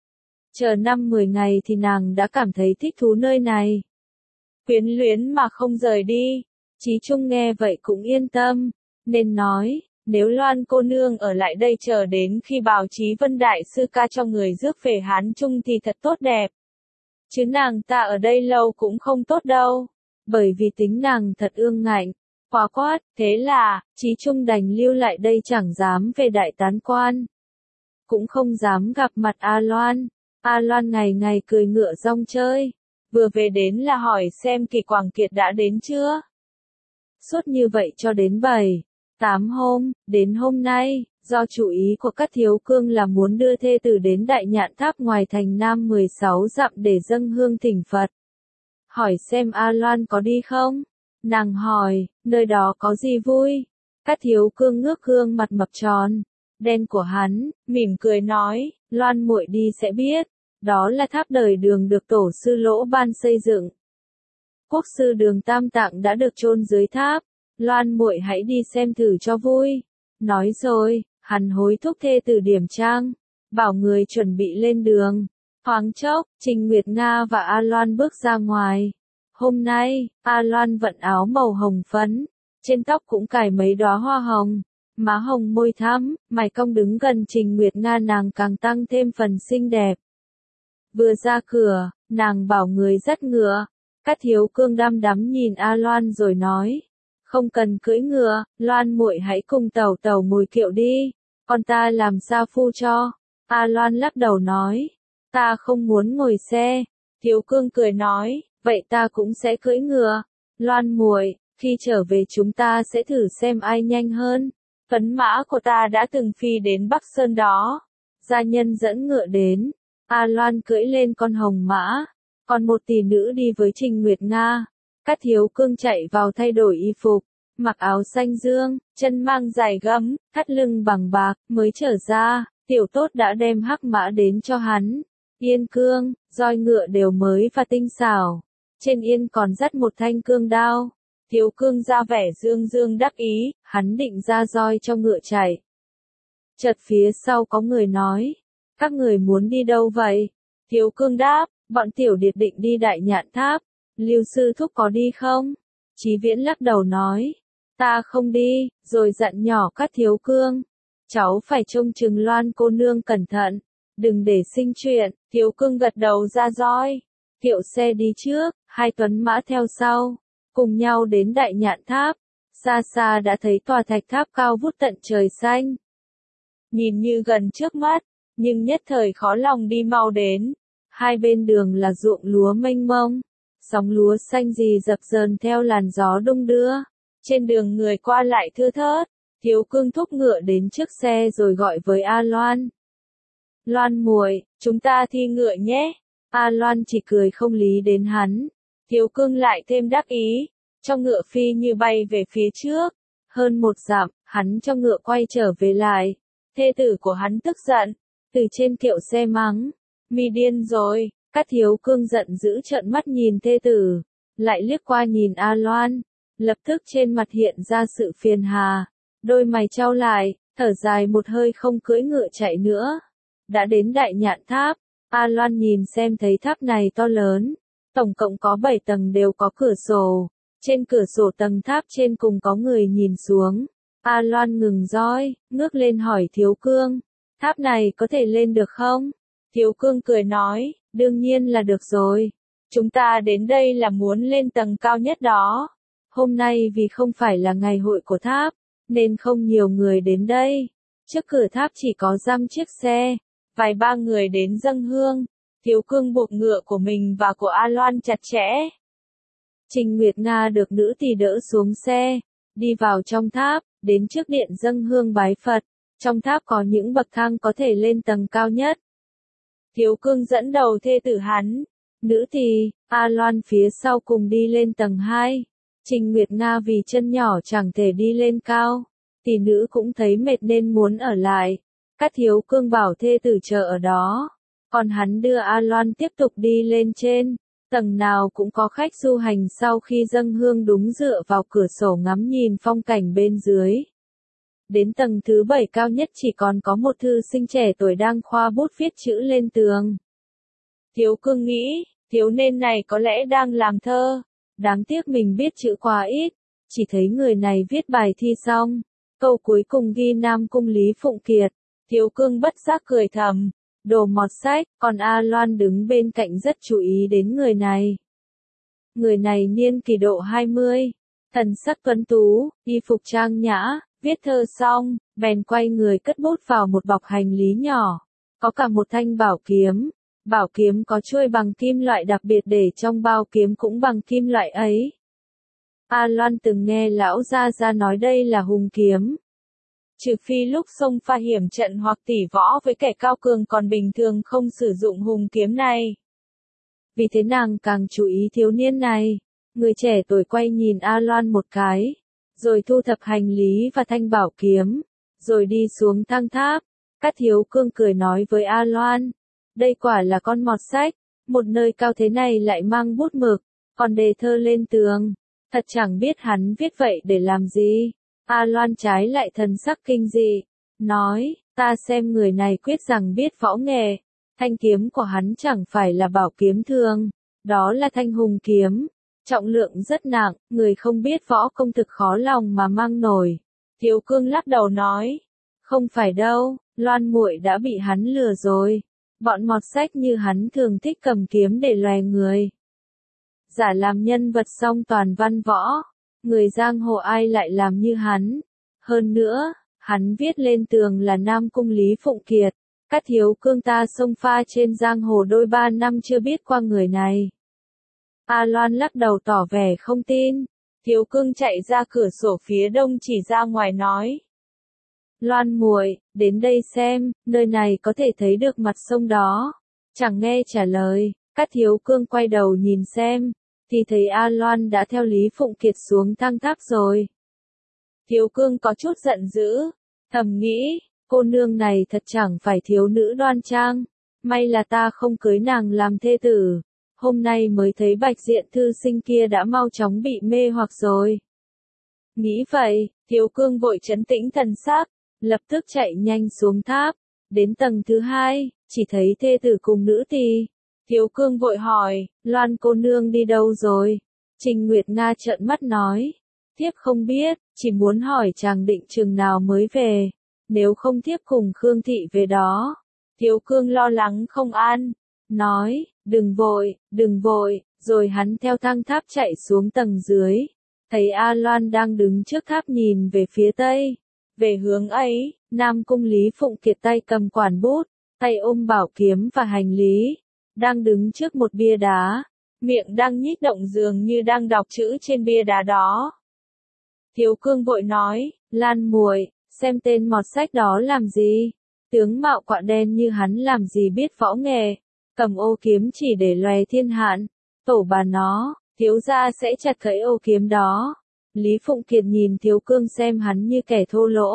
Chờ năm mười ngày thì nàng đã cảm thấy thích thú nơi này. Quyến luyến mà không rời đi. Chí Trung nghe vậy cũng yên tâm, nên nói, nếu Loan cô nương ở lại đây chờ đến khi Bào Chí Vân đại sư ca cho người rước về Hán Trung thì thật tốt đẹp. Chứ nàng ta ở đây lâu cũng không tốt đâu, bởi vì tính nàng thật ương ngạnh, quá quát, thế là, Chí Trung đành lưu lại đây chẳng dám về đại tán quan. Cũng không dám gặp mặt A Loan. A Loan ngày ngày cười ngựa rong chơi, vừa về đến là hỏi xem Kỳ Quảng Kiệt đã đến chưa. Suốt như vậy cho đến bảy, tám hôm, đến hôm nay, do chủ ý của các thiếu cương là muốn đưa thê tử đến Đại Nhạn Tháp ngoài thành Nam mười sáu dặm để dâng hương thỉnh Phật. Hỏi xem A Loan có đi không? Nàng hỏi, nơi đó có gì vui? Các thiếu cương ngước gương mặt mập tròn, đen của hắn, mỉm cười nói, Loan muội đi sẽ biết, đó là tháp đời Đường được tổ sư Lỗ Ban xây dựng. Quốc sư Đường Tam Tạng đã được chôn dưới tháp, Loan muội hãy đi xem thử cho vui. Nói rồi, hắn hối thúc thê tử điểm trang, bảo người chuẩn bị lên đường. Thoáng chốc, Trình Nguyệt Nga và A Loan bước ra ngoài. Hôm nay, A Loan vận áo màu hồng phấn, trên tóc cũng cài mấy đóa hoa hồng, má hồng môi thắm, mày cong đứng gần Trình Nguyệt Nga nàng càng tăng thêm phần xinh đẹp. Vừa ra cửa, nàng bảo người dắt ngựa, các thiếu cương đăm đắm nhìn A Loan rồi nói, không cần cưỡi ngựa, Loan muội hãy cùng tẩu tẩu ngồi kiệu đi, con ta làm sao phu cho. A Loan lắc đầu nói, ta không muốn ngồi xe. Thiếu cương cười nói, vậy ta cũng sẽ cưỡi ngựa. Loan muội, khi trở về chúng ta sẽ thử xem ai nhanh hơn. Tuấn mã của ta đã từng phi đến Bắc Sơn đó. Gia nhân dẫn ngựa đến, A Loan cưỡi lên con hồng mã, còn một tỷ nữ đi với Trình Nguyệt Nga. Các thiếu cương chạy vào thay đổi y phục, mặc áo xanh dương, chân mang giày gấm, thắt lưng bằng bạc, mới trở ra, tiểu tốt đã đem hắc mã đến cho hắn. Yên cương, roi ngựa đều mới và tinh xảo, trên yên còn dắt một thanh cương đao. Thiếu cương ra vẻ dương dương đắc ý, hắn định ra roi cho ngựa chạy. Chợt phía sau có người nói, các người muốn đi đâu vậy? Thiếu cương đáp, bọn tiểu điệt định đi Đại Nhạn Tháp. Lưu sư thúc có đi không? Chí Viễn lắc đầu nói, ta không đi, rồi dặn nhỏ các thiếu cương. Cháu phải trông chừng Loan cô nương cẩn thận, đừng để sinh chuyện. Thiếu cương gật đầu ra roi, kiệu xe đi trước, hai tuấn mã theo sau, cùng nhau đến Đại Nhạn Tháp. Xa xa đã thấy tòa thạch tháp cao vút tận trời xanh. Nhìn như gần trước mắt, nhưng nhất thời khó lòng đi mau đến. Hai bên đường là ruộng lúa mênh mông, sóng lúa xanh rì dập dờn theo làn gió đung đưa. Trên đường người qua lại thưa thớt, thiếu cương thúc ngựa đến trước xe rồi gọi với A Loan. Loan muội, chúng ta thi ngựa nhé. A Loan chỉ cười không lý đến hắn. Thiếu cương lại thêm đắc ý, cho ngựa phi như bay về phía trước. Hơn một dặm, hắn cho ngựa quay trở về lại. Thê tử của hắn tức giận, từ trên kiệu xe mắng, mi điên rồi. Các thiếu cương giận dữ trợn mắt nhìn thê tử, lại liếc qua nhìn A Loan. lập tức trên mặt hiện ra sự phiền hà, đôi mày chau lại, thở dài một hơi không cưỡi ngựa chạy nữa. Đã đến Đại Nhạn Tháp, A Loan nhìn xem thấy tháp này to lớn, tổng cộng có bảy tầng đều có cửa sổ, trên cửa sổ tầng tháp trên cùng có người nhìn xuống. A Loan ngừng roi, ngước lên hỏi Thiếu Cương, tháp này có thể lên được không? Thiếu Cương cười nói, đương nhiên là được rồi. Chúng ta đến đây là muốn lên tầng cao nhất đó. Hôm nay vì không phải là ngày hội của tháp, nên không nhiều người đến đây. Trước cửa tháp chỉ có dăm chiếc xe, vài ba người đến dâng hương. Thiếu Cương buộc ngựa của mình và của A Loan chặt chẽ. Trình Nguyệt Nga được nữ tỳ đỡ xuống xe, đi vào trong tháp, đến trước điện dâng hương bái Phật. Trong tháp có những bậc thang có thể lên tầng cao nhất. Thiếu Cương dẫn đầu thê tử hắn, nữ tỳ, A Loan phía sau cùng đi lên tầng hai. Trình Nguyệt Nga vì chân nhỏ chẳng thể đi lên cao, tỷ nữ cũng thấy mệt nên muốn ở lại. Các Thiếu Cương bảo thê tử chờ ở đó, còn hắn đưa A Loan tiếp tục đi lên trên. Tầng nào cũng có khách du hành sau khi dâng hương đúng dựa vào cửa sổ ngắm nhìn phong cảnh bên dưới. Đến tầng thứ bảy cao nhất chỉ còn có một thư sinh trẻ tuổi đang khoa bút viết chữ lên tường. Thiếu Cương nghĩ, thiếu niên này có lẽ đang làm thơ. Đáng tiếc mình biết chữ quá ít, chỉ thấy người này viết bài thi xong. Câu cuối cùng ghi Nam Cung Lý Phụng Kiệt. Thiếu Cương bất giác cười thầm, đồ mọt sách, còn A Loan đứng bên cạnh rất chú ý đến người này. Người này niên kỷ độ hai mươi, thần sắc tuấn tú, y phục trang nhã, viết thơ xong, bèn quay người cất bút vào một bọc hành lý nhỏ. Có cả một thanh bảo kiếm. Bảo kiếm có chuôi bằng kim loại đặc biệt để trong bao kiếm cũng bằng kim loại ấy. A Loan từng nghe lão gia gia nói đây là hùng kiếm. Trừ phi lúc xông pha hiểm trận hoặc tỉ võ với kẻ cao cường còn bình thường không sử dụng hùng kiếm này. Vì thế nàng càng chú ý thiếu niên này. Người trẻ tuổi quay nhìn A Loan một cái, rồi thu thập hành lý và thanh bảo kiếm, rồi đi xuống thang tháp. Các Thiếu Cương cười nói với A Loan, đây quả là con mọt sách, một nơi cao thế này lại mang bút mực, còn đề thơ lên tường, thật chẳng biết hắn viết vậy để làm gì. A Loan trái lại thần sắc kinh dị, nói, ta xem người này quyết rằng biết võ nghệ, thanh kiếm của hắn chẳng phải là bảo kiếm thường, đó là thanh hùng kiếm, trọng lượng rất nặng, người không biết võ công thực khó lòng mà mang nổi. Thiếu Cương lắc đầu nói, không phải đâu, Loan muội đã bị hắn lừa rồi. Bọn mọt sách như hắn thường thích cầm kiếm để lòe người. Giả làm nhân vật song toàn văn võ. Người giang hồ ai lại làm như hắn. Hơn nữa, hắn viết lên tường là Nam Cung Lý Phụng Kiệt. Các Thiếu Cương ta xông pha trên giang hồ đôi ba năm chưa biết qua người này. A Loan lắc đầu tỏ vẻ không tin. Thiếu Cương chạy ra cửa sổ phía đông chỉ ra ngoài nói. Loan muội, đến đây xem, nơi này có thể thấy được mặt sông đó. Chẳng nghe trả lời, các Thiếu Cương quay đầu nhìn xem, thì thấy A Loan đã theo Lý Phụng Kiệt xuống thang tháp rồi. Thiếu Cương có chút giận dữ, thầm nghĩ, cô nương này thật chẳng phải thiếu nữ đoan trang, may là ta không cưới nàng làm thê tử. Hôm nay mới thấy bạch diện thư sinh kia đã mau chóng bị mê hoặc rồi. Nghĩ vậy, Thiếu Cương vội trấn tĩnh thần sắc, lập tức chạy nhanh xuống tháp, đến tầng thứ hai, chỉ thấy thê tử cùng nữ tỳ. Thiếu Cương vội hỏi, Loan cô nương đi đâu rồi? Trình Nguyệt Nga trợn mắt nói, thiếp không biết, chỉ muốn hỏi chàng định chừng nào mới về, nếu không thiếp cùng Khương thị về đó. Thiếu Cương lo lắng không an, nói, đừng vội, đừng vội, rồi hắn theo thang tháp chạy xuống tầng dưới, thấy A Loan đang đứng trước tháp nhìn về phía tây. Về hướng ấy, Nam Cung Lý Phụng Kiệt tay cầm quản bút, tay ôm bảo kiếm và hành lý, đang đứng trước một bia đá, miệng đang nhích động dường như đang đọc chữ trên bia đá đó. Thiếu Cương vội nói, Lan muội, xem tên mọt sách đó làm gì? Tướng mạo quạ đen như hắn làm gì biết võ nghệ, cầm ô kiếm chỉ để lòe thiên hạn, tổ bà nó, thiếu gia sẽ chặt gãy ô kiếm đó. Lý Phụng Kiệt nhìn Thiếu Cương xem hắn như kẻ thô lỗ.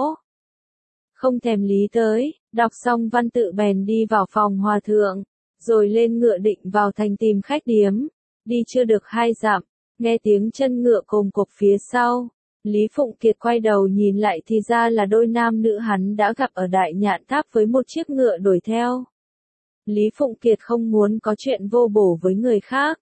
Không thèm lý tới, đọc xong văn tự bèn đi vào phòng hòa thượng, rồi lên ngựa định vào thành tìm khách điếm. Đi chưa được hai dặm, Nghe tiếng chân ngựa cồm cộp phía sau, Lý Phụng Kiệt quay đầu nhìn lại thì ra là đôi nam nữ hắn đã gặp ở Đại Nhạn Tháp với một chiếc ngựa đuổi theo. Lý Phụng Kiệt không muốn có chuyện vô bổ với người khác,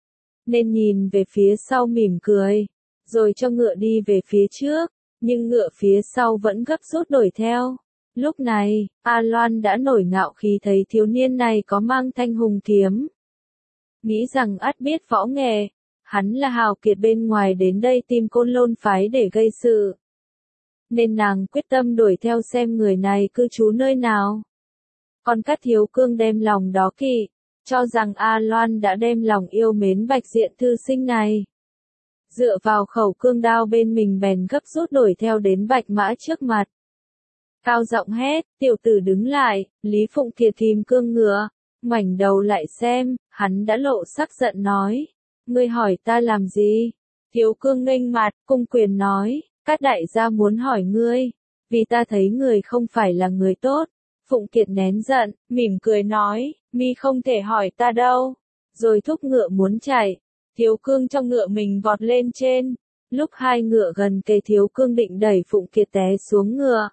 nên nhìn về phía sau mỉm cười, rồi cho ngựa đi về phía trước, nhưng ngựa phía sau vẫn gấp rút đuổi theo. Lúc này, A Loan đã nổi ngạo khí thấy thiếu niên này có mang thanh hùng kiếm. Nghĩ rằng ắt biết võ nghệ, hắn là hào kiệt bên ngoài đến đây tìm Côn Lôn phái để gây sự. Nên nàng quyết tâm đuổi theo xem người này cư trú nơi nào. Còn các thiếu cương đem lòng đó kỵ, cho rằng A Loan đã đem lòng yêu mến bạch diện thư sinh này. Dựa vào khẩu cương đao bên mình bèn gấp rút đuổi theo đến bạch mã trước mặt. Cao giọng hét, tiểu tử đứng lại, Lý Phụng Kiệt kìm cương ngựa, ngoảnh đầu lại xem, hắn đã lộ sắc giận nói. Ngươi hỏi ta làm gì? Thiếu cương nghênh mặt, cung quyền nói, các đại gia muốn hỏi ngươi, vì ta thấy người không phải là người tốt. Phụng Kiệt nén giận, mỉm cười nói, mi không thể hỏi ta đâu. Rồi thúc ngựa muốn chạy, thiếu cương trong ngựa mình vọt lên trên. Lúc hai ngựa gần kề thiếu cương định đẩy Phụng Kiệt té xuống ngựa.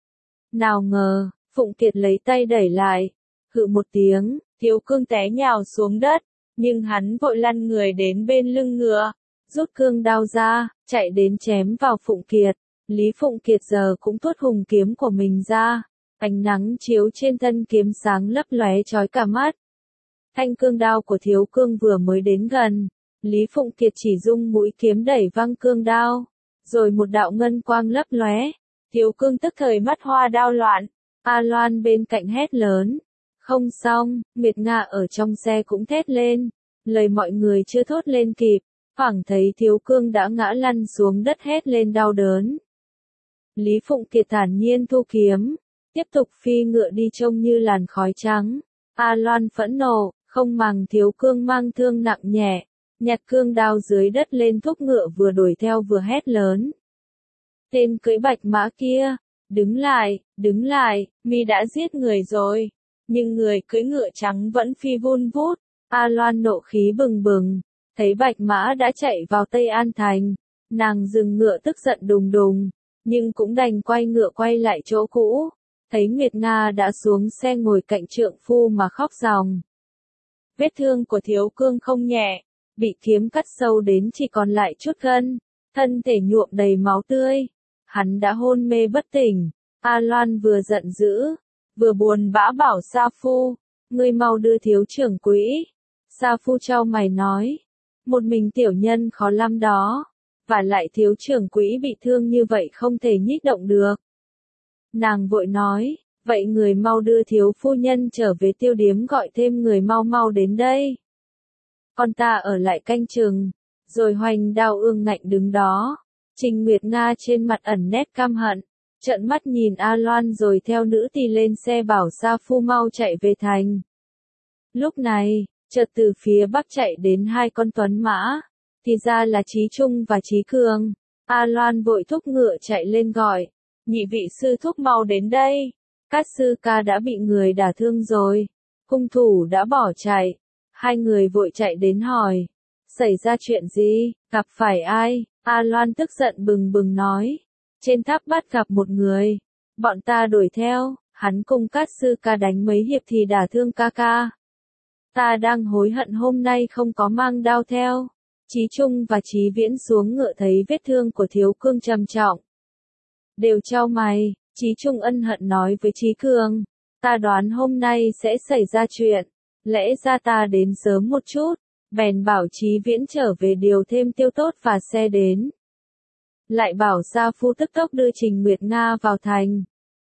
Nào ngờ, Phụng Kiệt lấy tay đẩy lại, hự một tiếng, thiếu cương té nhào xuống đất, nhưng hắn vội lăn người đến bên lưng ngựa, rút cương đao ra, chạy đến chém vào Phụng Kiệt. Lý Phụng Kiệt giờ cũng tuốt hùng kiếm của mình ra, ánh nắng chiếu trên thân kiếm sáng lấp lóe chói cả mắt. Thanh cương đao của thiếu cương vừa mới đến gần, Lý Phụng Kiệt chỉ dung mũi kiếm đẩy văng cương đao, rồi một đạo ngân quang lấp lóe. Thiếu cương tức thời mắt hoa đao loạn, A Loan bên cạnh hét lớn. Không xong, Nguyệt Nga ở trong xe cũng thét lên, lời mọi người chưa thốt lên kịp, khoảng thấy thiếu cương đã ngã lăn xuống đất hét lên đau đớn. Lý Phụng Kiệt thản nhiên thu kiếm, tiếp tục phi ngựa đi trông như làn khói trắng. A Loan phẫn nộ, không màng thiếu cương mang thương nặng nhẹ, nhặt cương đao dưới đất lên thúc ngựa vừa đuổi theo vừa hét lớn. Tên cưỡi bạch mã kia, đứng lại, đứng lại, mi đã giết người rồi. Nhưng người cưỡi ngựa trắng vẫn phi vun vút. A Loan nộ khí bừng bừng, thấy bạch mã đã chạy vào Tây An Thành, nàng dừng ngựa tức giận đùng đùng, nhưng cũng đành quay ngựa quay lại chỗ cũ. Thấy Nguyệt Nga đã xuống xe ngồi cạnh trượng phu mà khóc ròng. Vết thương của thiếu cương không nhẹ, bị kiếm cắt sâu đến chỉ còn lại chút gân, thân thể nhuộm đầy máu tươi. Hắn đã hôn mê bất tỉnh. A Loan vừa giận dữ, vừa buồn bã bảo Sa Phu, ngươi mau đưa thiếu trưởng quỹ. Sa Phu trao mày nói, một mình tiểu nhân khó lắm đó, và lại thiếu trưởng quỹ bị thương như vậy không thể nhích động được. Nàng vội nói, vậy người mau đưa thiếu phu nhân trở về tiêu điếm gọi thêm người mau mau đến đây. Con ta ở lại canh chừng, rồi hoành đao ương ngạnh đứng đó. Trình Nguyệt Nga trên mặt ẩn nét căm hận, trợn mắt nhìn A Loan rồi theo nữ tỳ lên xe bảo Sa Phu mau chạy về thành. Lúc này, chợt từ phía bắc chạy đến hai con tuấn mã, thì ra là Chí Trung và Chí Cường. A Loan vội thúc ngựa chạy lên gọi, nhị vị sư thúc mau đến đây, Cát sư ca đã bị người đả thương rồi, hung thủ đã bỏ chạy. Hai người vội chạy đến hỏi, xảy ra chuyện gì, gặp phải ai? A Loan tức giận bừng bừng nói, trên tháp bát gặp một người, bọn ta đuổi theo, hắn cùng Cát sư ca đánh mấy hiệp thì đả thương ca ca. Ta đang hối hận hôm nay không có mang đao theo. Chí Trung và Chí Viễn xuống ngựa thấy vết thương của thiếu cương trầm trọng, đều chau mày. Chí Trung ân hận nói với Chí Cường, ta đoán hôm nay sẽ xảy ra chuyện, lẽ ra ta đến sớm một chút. Bèn bảo Chí Viễn trở về điều thêm tiêu tốt và xe đến. Lại bảo Sa Phu tức tốc đưa Trình Nguyệt Nga vào thành.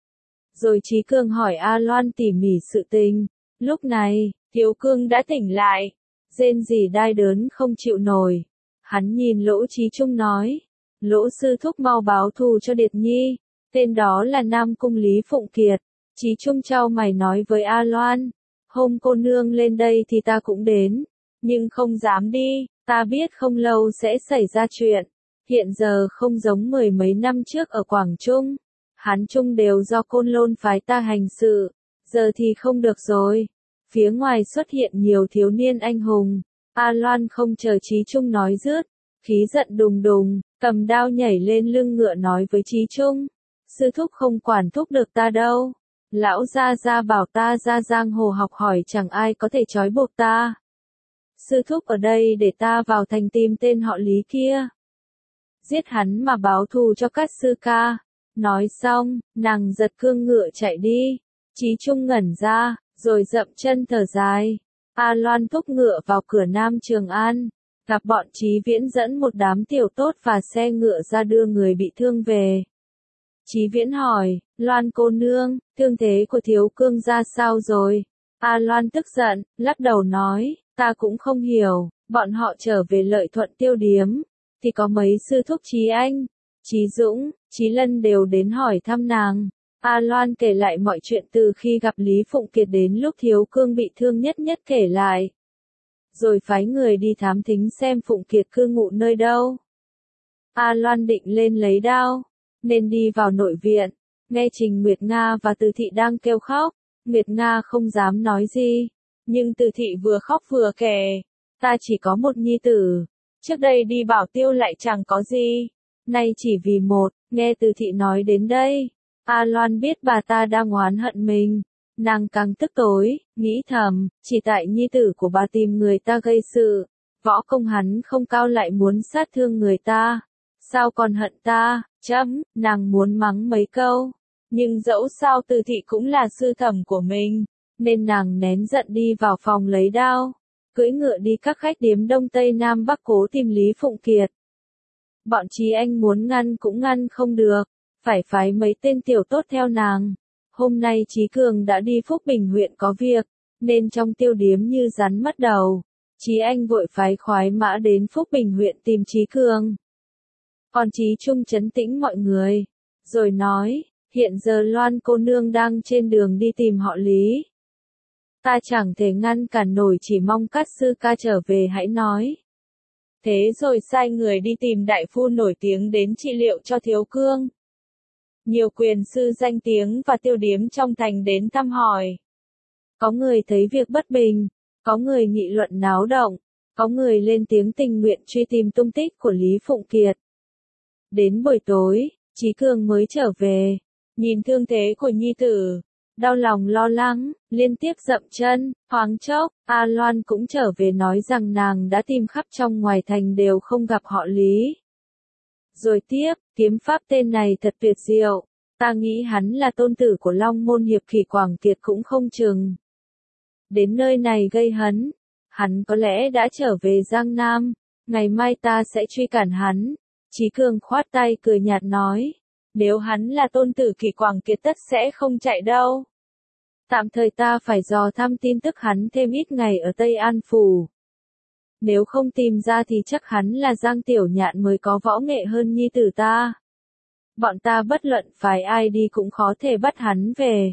Rồi Chí Cường hỏi A Loan tỉ mỉ sự tình. Lúc này, thiếu cương đã tỉnh lại, rên rỉ đai đớn không chịu nổi. Hắn nhìn Lỗ Chí Trung nói, Lỗ sư thúc mau báo thù cho Điệt Nhi, tên đó là Nam Cung Lý Phụng Kiệt. Chí Trung trao mày nói với A Loan, hôm cô nương lên đây thì ta cũng đến. Nhưng không dám đi, ta biết không lâu sẽ xảy ra chuyện. Hiện giờ không giống mười mấy năm trước ở Quảng Trung. Hán Trung đều do Côn Lôn phái ta hành sự. Giờ thì không được rồi. Phía ngoài xuất hiện nhiều thiếu niên anh hùng. A Loan không chờ Chí Trung nói dứt, Khí giận đùng đùng, cầm đao nhảy lên lưng ngựa nói với Chí Trung. Sư thúc không quản thúc được ta đâu. Lão gia gia bảo ta ra giang hồ học hỏi chẳng ai có thể trói buộc ta. Sư thúc ở đây để ta vào thành tìm tên họ Lý kia. Giết hắn mà báo thù cho các sư ca. Nói xong, nàng giật cương ngựa chạy đi. Chí Trung ngẩn ra, rồi dậm chân thở dài. A Loan thúc ngựa vào cửa Nam Trường An. Gặp bọn Chí Viễn dẫn một đám tiểu tốt và xe ngựa ra đưa người bị thương về. Chí Viễn hỏi, Loan cô nương, thương thế của thiếu cương ra sao rồi? A Loan tức giận, lắc đầu nói, ta cũng không hiểu, bọn họ trở về Lợi Thuận Tiêu Điếm, thì có mấy sư thúc Chí Anh, Chí Dũng, Chí Lân đều đến hỏi thăm nàng. A Loan kể lại mọi chuyện từ khi gặp Lý Phụng Kiệt đến lúc thiếu cương bị thương nhất nhất kể lại. Rồi phái người đi thám thính xem Phụng Kiệt cư ngụ nơi đâu. A Loan định lên lấy đao, nên đi vào nội viện, nghe Trình Nguyệt Nga và Từ Thị đang kêu khóc. Nguyệt Nga không dám nói gì, nhưng Từ Thị vừa khóc vừa kể, ta chỉ có một nhi tử, trước đây đi bảo tiêu lại chẳng có gì, nay chỉ vì một. Nghe Từ Thị nói đến đây, A Loan biết bà ta đang oán hận mình, nàng càng tức tối, nghĩ thầm, chỉ tại nhi tử của bà tìm người ta gây sự, võ công hắn không cao lại muốn sát thương người ta, sao còn hận ta, chấm, nàng muốn mắng mấy câu, nhưng dẫu sao Từ Thị cũng là sư thẩm của mình, nên nàng nén giận đi vào phòng lấy đao, cưỡi ngựa đi các khách điếm Đông Tây Nam Bắc cố tìm Lý Phụng Kiệt. Bọn Chí Anh muốn ngăn cũng ngăn không được, phải phái mấy tên tiểu tốt theo nàng. Hôm nay Chí Cường đã đi Phúc Bình huyện có việc, nên trong tiêu điếm như rắn mất đầu. Chí Anh vội phái khoái mã đến Phúc Bình huyện tìm Chí Cường. Còn Chí Trung trấn tĩnh mọi người, rồi nói, hiện giờ Loan cô nương đang trên đường đi tìm họ Lý. Ta chẳng thể ngăn cản nổi, chỉ mong các sư ca trở về hãy nói. Thế rồi sai người đi tìm đại phu nổi tiếng đến trị liệu cho thiếu cương. Nhiều quyền sư danh tiếng và tiêu điếm trong thành đến thăm hỏi. Có người thấy việc bất bình, có người nghị luận náo động, có người lên tiếng tình nguyện truy tìm tung tích của Lý Phụng Kiệt. Đến buổi tối, Chí Cường mới trở về, nhìn thương thế của nhi tử, đau lòng lo lắng, liên tiếp dậm chân, thoáng chốc, A Loan cũng trở về nói rằng nàng đã tìm khắp trong ngoài thành đều không gặp họ Lý. Rồi tiếp, kiếm pháp tên này thật tuyệt diệu, ta nghĩ hắn là tôn tử của Long Môn Hiệp Khỉ Quảng Kiệt cũng không chừng. Đến nơi này gây hấn, hắn có lẽ đã trở về Giang Nam, ngày mai ta sẽ truy cản hắn. Chí Cường khoát tay cười nhạt nói, nếu hắn là tôn tử Kỳ Quảng Kiệt tất sẽ không chạy đâu. Tạm thời ta phải dò thăm tin tức hắn thêm ít ngày ở Tây An Phủ. Nếu không tìm ra thì chắc hắn là Giang Tiểu Nhạn mới có võ nghệ hơn nhi tử ta. Bọn ta bất luận phải ai đi cũng khó thể bắt hắn về.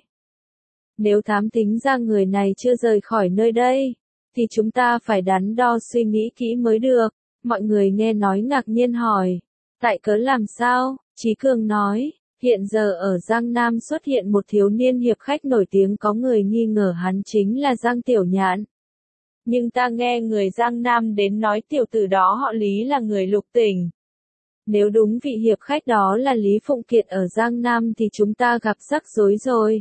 Nếu thám tính ra người này chưa rời khỏi nơi đây, thì chúng ta phải đắn đo suy nghĩ kỹ mới được. Mọi người nghe nói ngạc nhiên hỏi, tại cớ làm sao? Chí Cường nói, hiện giờ ở Giang Nam xuất hiện một thiếu niên hiệp khách nổi tiếng, có người nghi ngờ hắn chính là Giang Tiểu Nhạn. Nhưng ta nghe người Giang Nam đến nói tiểu tử đó họ Lý là người Lục Tỉnh. Nếu đúng vị hiệp khách đó là Lý Phụng Kiệt ở Giang Nam thì chúng ta gặp rắc rối rồi.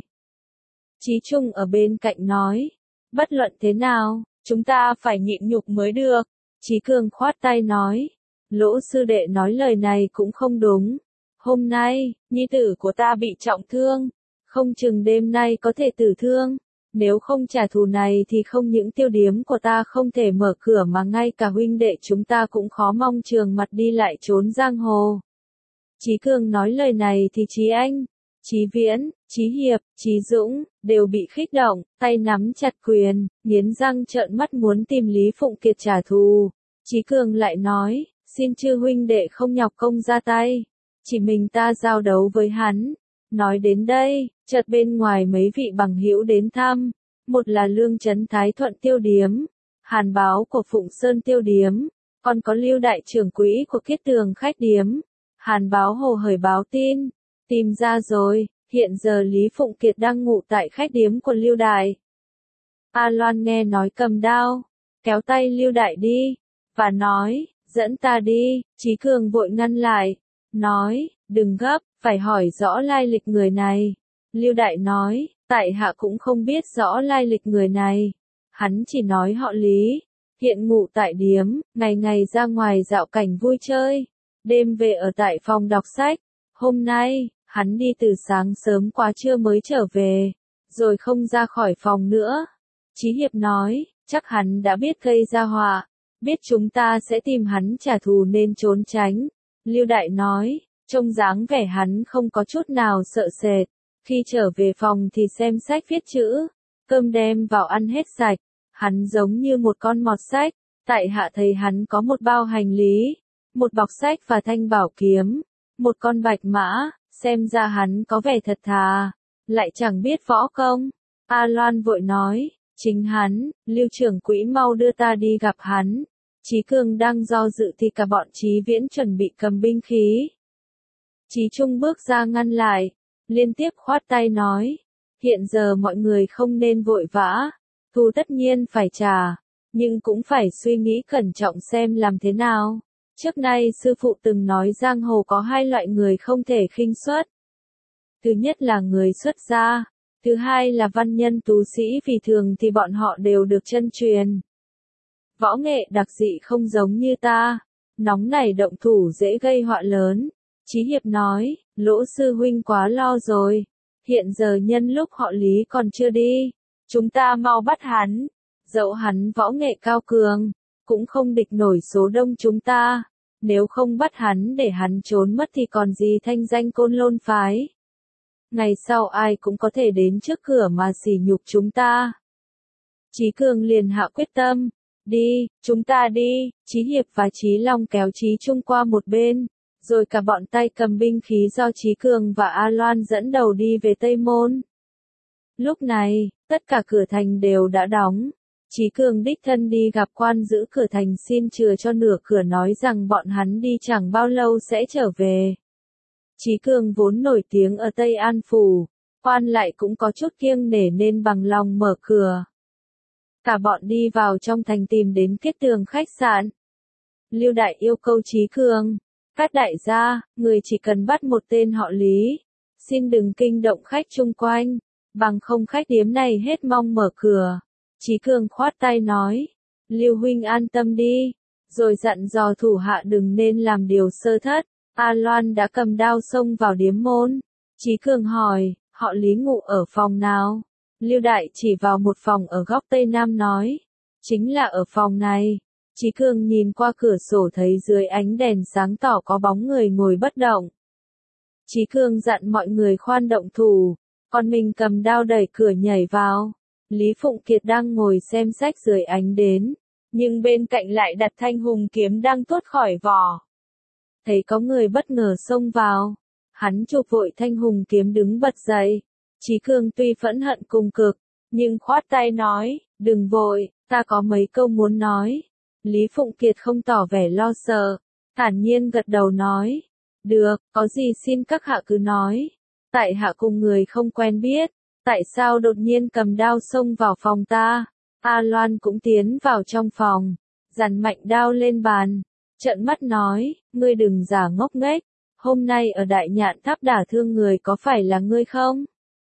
Chí Trung ở bên cạnh nói, bất luận thế nào, chúng ta phải nhịn nhục mới được. Chí Cường khoát tay nói, Lỗ sư đệ nói lời này cũng không đúng. Hôm nay, nhi tử của ta bị trọng thương, không chừng đêm nay có thể tử thương. Nếu không trả thù này thì không những tiêu điếm của ta không thể mở cửa mà ngay cả huynh đệ chúng ta cũng khó mong trường mặt đi lại trốn giang hồ. Chí Cường nói lời này thì Chí Anh, Chí Viễn, Chí Hiệp, Chí Dũng đều bị khích động, tay nắm chặt quyền, nghiến răng trợn mắt muốn tìm Lý Phụng Kiệt trả thù. Chí Cường lại nói, xin chư huynh đệ không nhọc công ra tay, chỉ mình ta giao đấu với hắn. Nói đến đây, chợt bên ngoài mấy vị bằng hữu đến thăm, một là Lương Trấn Thái Thuận tiêu điếm, Hàn Báo của Phụng Sơn tiêu điếm, còn có Lưu đại trưởng quỹ của Kiết Tường khách điếm. Hàn Báo hồ hởi báo tin, tìm ra rồi, hiện giờ Lý Phụng Kiệt đang ngụ tại khách điếm của Lưu đại. A Loan nghe nói cầm đao, kéo tay Lưu đại đi, và nói, Dẫn ta đi, Chí Cường vội ngăn lại, nói, đừng gấp, phải hỏi rõ lai lịch người này. Lưu Đại nói, tại hạ cũng không biết rõ lai lịch người này. Hắn chỉ nói họ Lý, hiện ngụ tại điếm, ngày ngày ra ngoài dạo cảnh vui chơi, đêm về ở tại phòng đọc sách. Hôm nay, hắn đi từ sáng sớm quá trưa mới trở về, rồi không ra khỏi phòng nữa. Chí Hiệp nói, chắc hắn đã biết gây ra họa, biết chúng ta sẽ tìm hắn trả thù nên trốn tránh. Lưu Đại nói, trông dáng vẻ hắn không có chút nào sợ sệt. Khi trở về phòng thì xem sách viết chữ, cơm đem vào ăn hết sạch. Hắn giống như một con mọt sách. Tại hạ thấy hắn có một bao hành lý, một bọc sách và thanh bảo kiếm, một con bạch mã, xem ra hắn có vẻ thật thà, lại chẳng biết võ công. A Loan vội nói, chính hắn, Lưu trưởng quỹ mau đưa ta đi gặp hắn. Chí Cường đang do dự thì cả bọn Chí Viễn chuẩn bị cầm binh khí. Chí Trung bước ra ngăn lại, liên tiếp khoát tay nói, hiện giờ mọi người không nên vội vã, thù tất nhiên phải trả, nhưng cũng phải suy nghĩ cẩn trọng xem làm thế nào. Trước nay sư phụ từng nói giang hồ có hai loại người không thể khinh suất. Thứ nhất là người xuất gia, thứ hai là văn nhân tú sĩ, vì thường thì bọn họ đều được chân truyền. Võ nghệ đặc dị không giống như ta, nóng nảy động thủ dễ gây họa lớn. Chí Hiệp nói, Lỗ sư huynh quá lo rồi, hiện giờ nhân lúc họ Lý còn chưa đi, chúng ta mau bắt hắn. Dẫu hắn võ nghệ cao cường, cũng không địch nổi số đông chúng ta. Nếu không bắt hắn để hắn trốn mất thì còn gì thanh danh Côn Lôn phái. Ngày sau ai cũng có thể đến trước cửa mà sỉ nhục chúng ta. Chí Cường liền hạ quyết tâm, đi, chúng ta đi. Chí Hiệp và Chí Long kéo Chí Trung qua một bên, rồi cả bọn tay cầm binh khí do Chí Cường và A Loan dẫn đầu đi về Tây Môn. Lúc này, tất cả cửa thành đều đã đóng. Chí Cường đích thân đi gặp quan giữ cửa thành xin chừa cho nửa cửa, nói rằng bọn hắn đi chẳng bao lâu sẽ trở về. Chí Cường vốn nổi tiếng ở Tây An Phủ, quan lại cũng có chút kiêng nể nên bằng lòng mở cửa. Cả bọn đi vào trong thành tìm đến Kết Tường khách sạn. Lưu Đại yêu cầu Chí Cường, các đại gia, người chỉ cần bắt một tên họ Lý, xin đừng kinh động khách chung quanh, bằng không khách điếm này hết mong mở cửa. Chí Cường khoát tay nói, Lưu huynh an tâm đi, rồi dặn dò thủ hạ đừng nên làm điều sơ thất. A Loan đã cầm đao xông vào điếm môn. Chí Cường hỏi, họ Lý ngụ ở phòng nào? Lưu Đại chỉ vào một phòng ở góc Tây Nam nói, chính là ở phòng này. Chí Cường nhìn qua cửa sổ thấy dưới ánh đèn sáng tỏ có bóng người ngồi bất động. Chí Cường dặn mọi người khoan động thủ, còn mình cầm đao đẩy cửa nhảy vào. Lý Phụng Kiệt đang ngồi xem sách dưới ánh đến, nhưng bên cạnh lại đặt thanh hùng kiếm đang tuốt khỏi vỏ. Thấy có người bất ngờ xông vào, hắn chụp vội thanh hùng kiếm đứng bật dậy. Chí Cường tuy phẫn hận cùng cực, nhưng khoát tay nói, đừng vội, ta có mấy câu muốn nói. Lý Phụng Kiệt không tỏ vẻ lo sợ, thản nhiên gật đầu nói, được, có gì xin các hạ cứ nói. Tại hạ cùng người không quen biết, tại sao đột nhiên cầm đao xông vào phòng ta? A Loan cũng tiến vào trong phòng, giằng mạnh đao lên bàn, trợn mắt nói, ngươi đừng giả ngốc nghếch, hôm nay ở Đại Nhạn Tháp đả thương người có phải là ngươi không?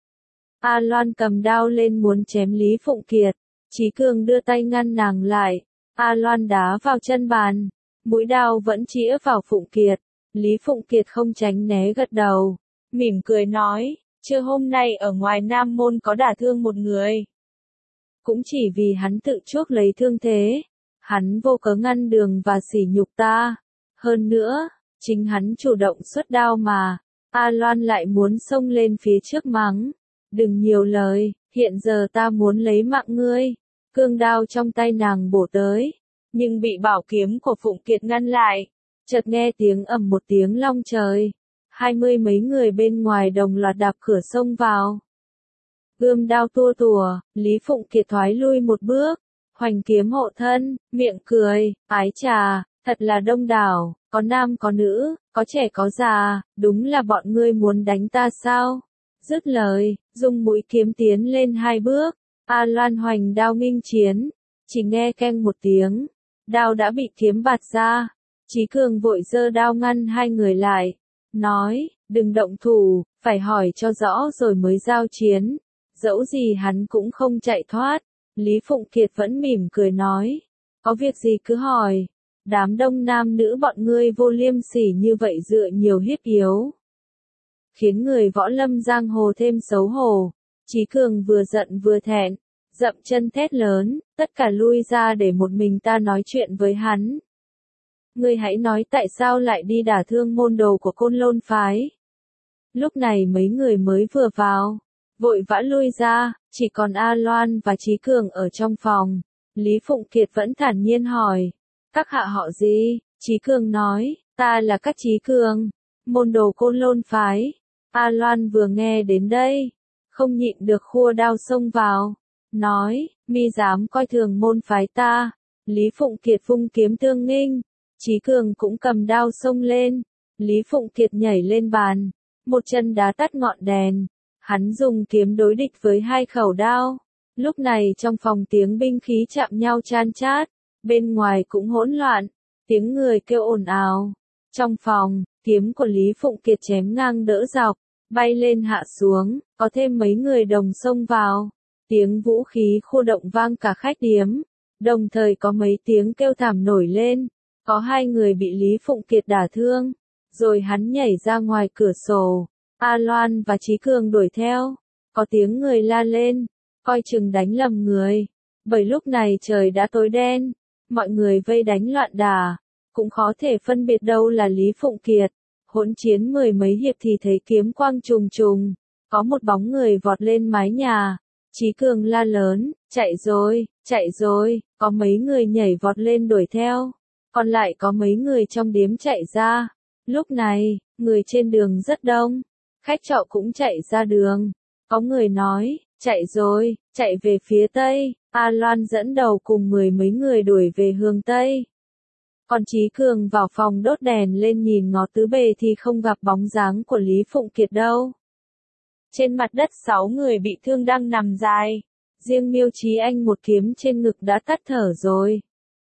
A Loan cầm đao lên muốn chém Lý Phụng Kiệt, Chí Cường đưa tay ngăn nàng lại. A Loan đá vào chân bàn, mũi đao vẫn chĩa vào Phụng Kiệt. Lý Phụng Kiệt không tránh né gật đầu, mỉm cười nói, chưa hôm nay ở ngoài Nam Môn có đả thương một người. Cũng chỉ vì hắn tự chuốc lấy thương thế, hắn vô cớ ngăn đường và sỉ nhục ta. Hơn nữa, chính hắn chủ động xuất đao mà. A Loan lại muốn xông lên phía trước mắng, đừng nhiều lời, hiện giờ ta muốn lấy mạng ngươi. Cương đao trong tay nàng bổ tới, nhưng bị bảo kiếm của Phụng Kiệt ngăn lại. Chợt nghe tiếng ầm một tiếng long trời, hai mươi mấy người bên ngoài đồng loạt đạp cửa xông vào. Gươm đao tua tủa, Lý Phụng Kiệt thoái lui một bước, hoành kiếm hộ thân, miệng cười, ái trà, thật là đông đảo, có nam có nữ, có trẻ có già, đúng là bọn ngươi muốn đánh ta sao? Dứt lời, dùng mũi kiếm tiến lên hai bước. A Loan hoành đao nghênh chiến, chỉ nghe keng một tiếng, đao đã bị kiếm bạt ra. Chí Cường vội giơ đao ngăn hai người lại, nói, đừng động thủ, phải hỏi cho rõ rồi mới giao chiến, dẫu gì hắn cũng không chạy thoát. Lý Phụng Kiệt vẫn mỉm cười nói, có việc gì cứ hỏi, đám đông nam nữ bọn ngươi vô liêm sỉ như vậy dựa nhiều hiếp yếu. Khiến người võ lâm giang hồ thêm xấu hổ. Chí Cường vừa giận vừa thẹn, dậm chân thét lớn, tất cả lui ra để một mình ta nói chuyện với hắn. Ngươi hãy nói tại sao lại đi đả thương môn đồ của Côn Lôn phái. Lúc này mấy người mới vừa vào, vội vã lui ra, chỉ còn A Loan và Chí Cường ở trong phòng. Lý Phụng Kiệt vẫn thản nhiên hỏi, các hạ họ gì? Chí Cường nói, ta là Cát Chí Cường, môn đồ Côn Lôn phái. A Loan vừa nghe đến đây, không nhịn được khua đao xông vào, nói, mi dám coi thường môn phái ta. Lý Phụng Kiệt vung kiếm tương nghinh, Chí Cường cũng cầm đao xông lên. Lý Phụng Kiệt nhảy lên bàn, một chân đá tắt ngọn đèn, hắn dùng kiếm đối địch với hai khẩu đao. Lúc này trong phòng tiếng binh khí chạm nhau chan chát, bên ngoài cũng hỗn loạn, tiếng người kêu ồn ào. Trong phòng, kiếm của Lý Phụng Kiệt chém ngang đỡ dọc, bay lên hạ xuống, có thêm mấy người đồng xông vào. Tiếng vũ khí khô động vang cả khách điếm, đồng thời có mấy tiếng kêu thảm nổi lên, có hai người bị Lý Phụng Kiệt đả thương, rồi hắn nhảy ra ngoài cửa sổ. A Loan và Chí Cường đuổi theo, có tiếng người la lên, coi chừng đánh lầm người, bởi lúc này trời đã tối đen, mọi người vây đánh loạn đả, cũng khó thể phân biệt đâu là Lý Phụng Kiệt. Hỗn chiến mười mấy hiệp thì thấy kiếm quang trùng trùng, có một bóng người vọt lên mái nhà. Chí Cường la lớn, chạy rồi, chạy rồi, có mấy người nhảy vọt lên đuổi theo, còn lại có mấy người trong điếm chạy ra. Lúc này, người trên đường rất đông, khách trọ cũng chạy ra đường, có người nói, chạy rồi, chạy về phía Tây. A Loan dẫn đầu cùng mười mấy người đuổi về hướng Tây. Còn Chí Cường vào phòng đốt đèn lên nhìn ngó tứ bề thì không gặp bóng dáng của Lý Phụng Kiệt đâu. Trên mặt đất sáu người bị thương đang nằm dài, riêng Miêu Chí Anh một kiếm trên ngực đã tắt thở rồi.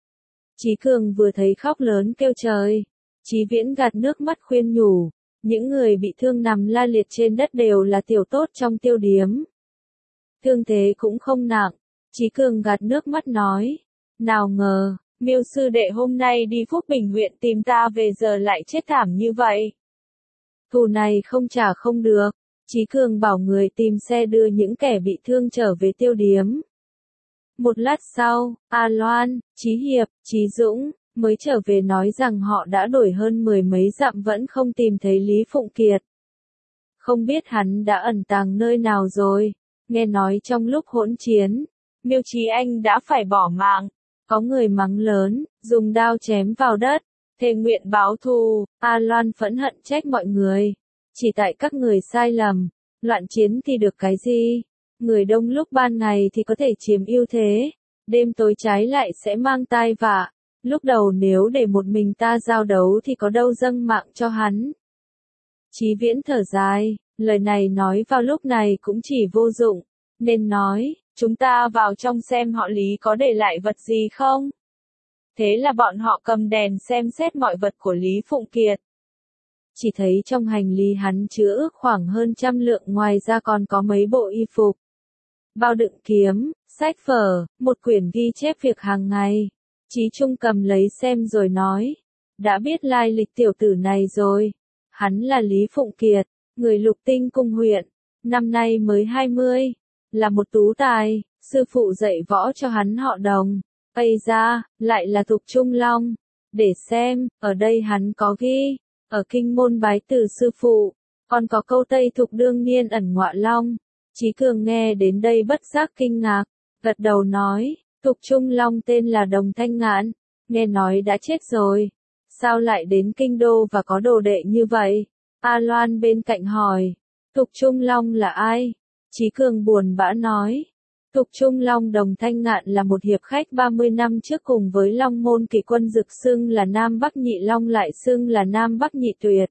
Chí Cường vừa thấy khóc lớn kêu trời. Chí Viễn gạt nước mắt khuyên nhủ, những người bị thương nằm la liệt trên đất đều là tiểu tốt trong tiêu điếm. Thương thế cũng không nặng. Chí Cường gạt nước mắt nói, nào ngờ, Miêu sư đệ hôm nay đi Phúc Bình huyện tìm ta về giờ lại chết thảm như vậy. Thù này không trả không được. Chí Cường bảo người tìm xe đưa những kẻ bị thương trở về tiêu điếm. Một lát sau, A Loan, Chí Hiệp, Chí Dũng mới trở về nói rằng họ đã đuổi hơn mười mấy dặm vẫn không tìm thấy Lý Phụng Kiệt. Không biết hắn đã ẩn tàng nơi nào rồi. Nghe nói trong lúc hỗn chiến, Miêu Chí Anh đã phải bỏ mạng. Có người mắng lớn, dùng đao chém vào đất, thề nguyện báo thù. A Loan phẫn hận trách mọi người. Chỉ tại các người sai lầm, loạn chiến thì được cái gì? Người đông lúc ban ngày thì có thể chiếm ưu thế, đêm tối trái lại sẽ mang tai vạ. Lúc đầu nếu để một mình ta giao đấu thì có đâu dâng mạng cho hắn. Chí Viễn thở dài, lời này nói vào lúc này cũng chỉ vô dụng, nên nói, chúng ta vào trong xem họ Lý có để lại vật gì không. Thế là bọn họ cầm đèn xem xét mọi vật của Lý Phụng Kiệt. Chỉ thấy trong hành lý hắn chứa ước khoảng hơn trăm lượng, ngoài ra còn có mấy bộ y phục, bao đựng kiếm, sách vở, một quyển ghi chép việc hàng ngày. Chí Trung cầm lấy xem rồi nói, đã biết lai lịch tiểu tử này rồi. Hắn là Lý Phụng Kiệt, người Lục Tinh Cung huyện, năm nay mới hai mươi, là một tú tài, sư phụ dạy võ cho hắn họ Đồng. Ây ra, lại là Thục Trung Long. Để xem, ở đây hắn có ghi, ở kinh môn bái từ sư phụ, còn có câu Tây Thục đương niên ẩn ngọa long. Chí Cường nghe đến đây bất giác kinh ngạc, gật đầu nói, Thục Trung Long tên là Đồng Thanh Ngạn, nghe nói đã chết rồi, sao lại đến kinh đô và có đồ đệ như vậy? A Loan bên cạnh hỏi, Thục Trung Long là ai? Chí Cường buồn bã nói, Thục Trung Long Đồng Thanh Ngạn là một hiệp khách ba mươi năm trước cùng với Long Môn Kỳ Quân Dực xưng là Nam Bắc Nhị Long lại xưng là Nam Bắc Nhị Tuyệt.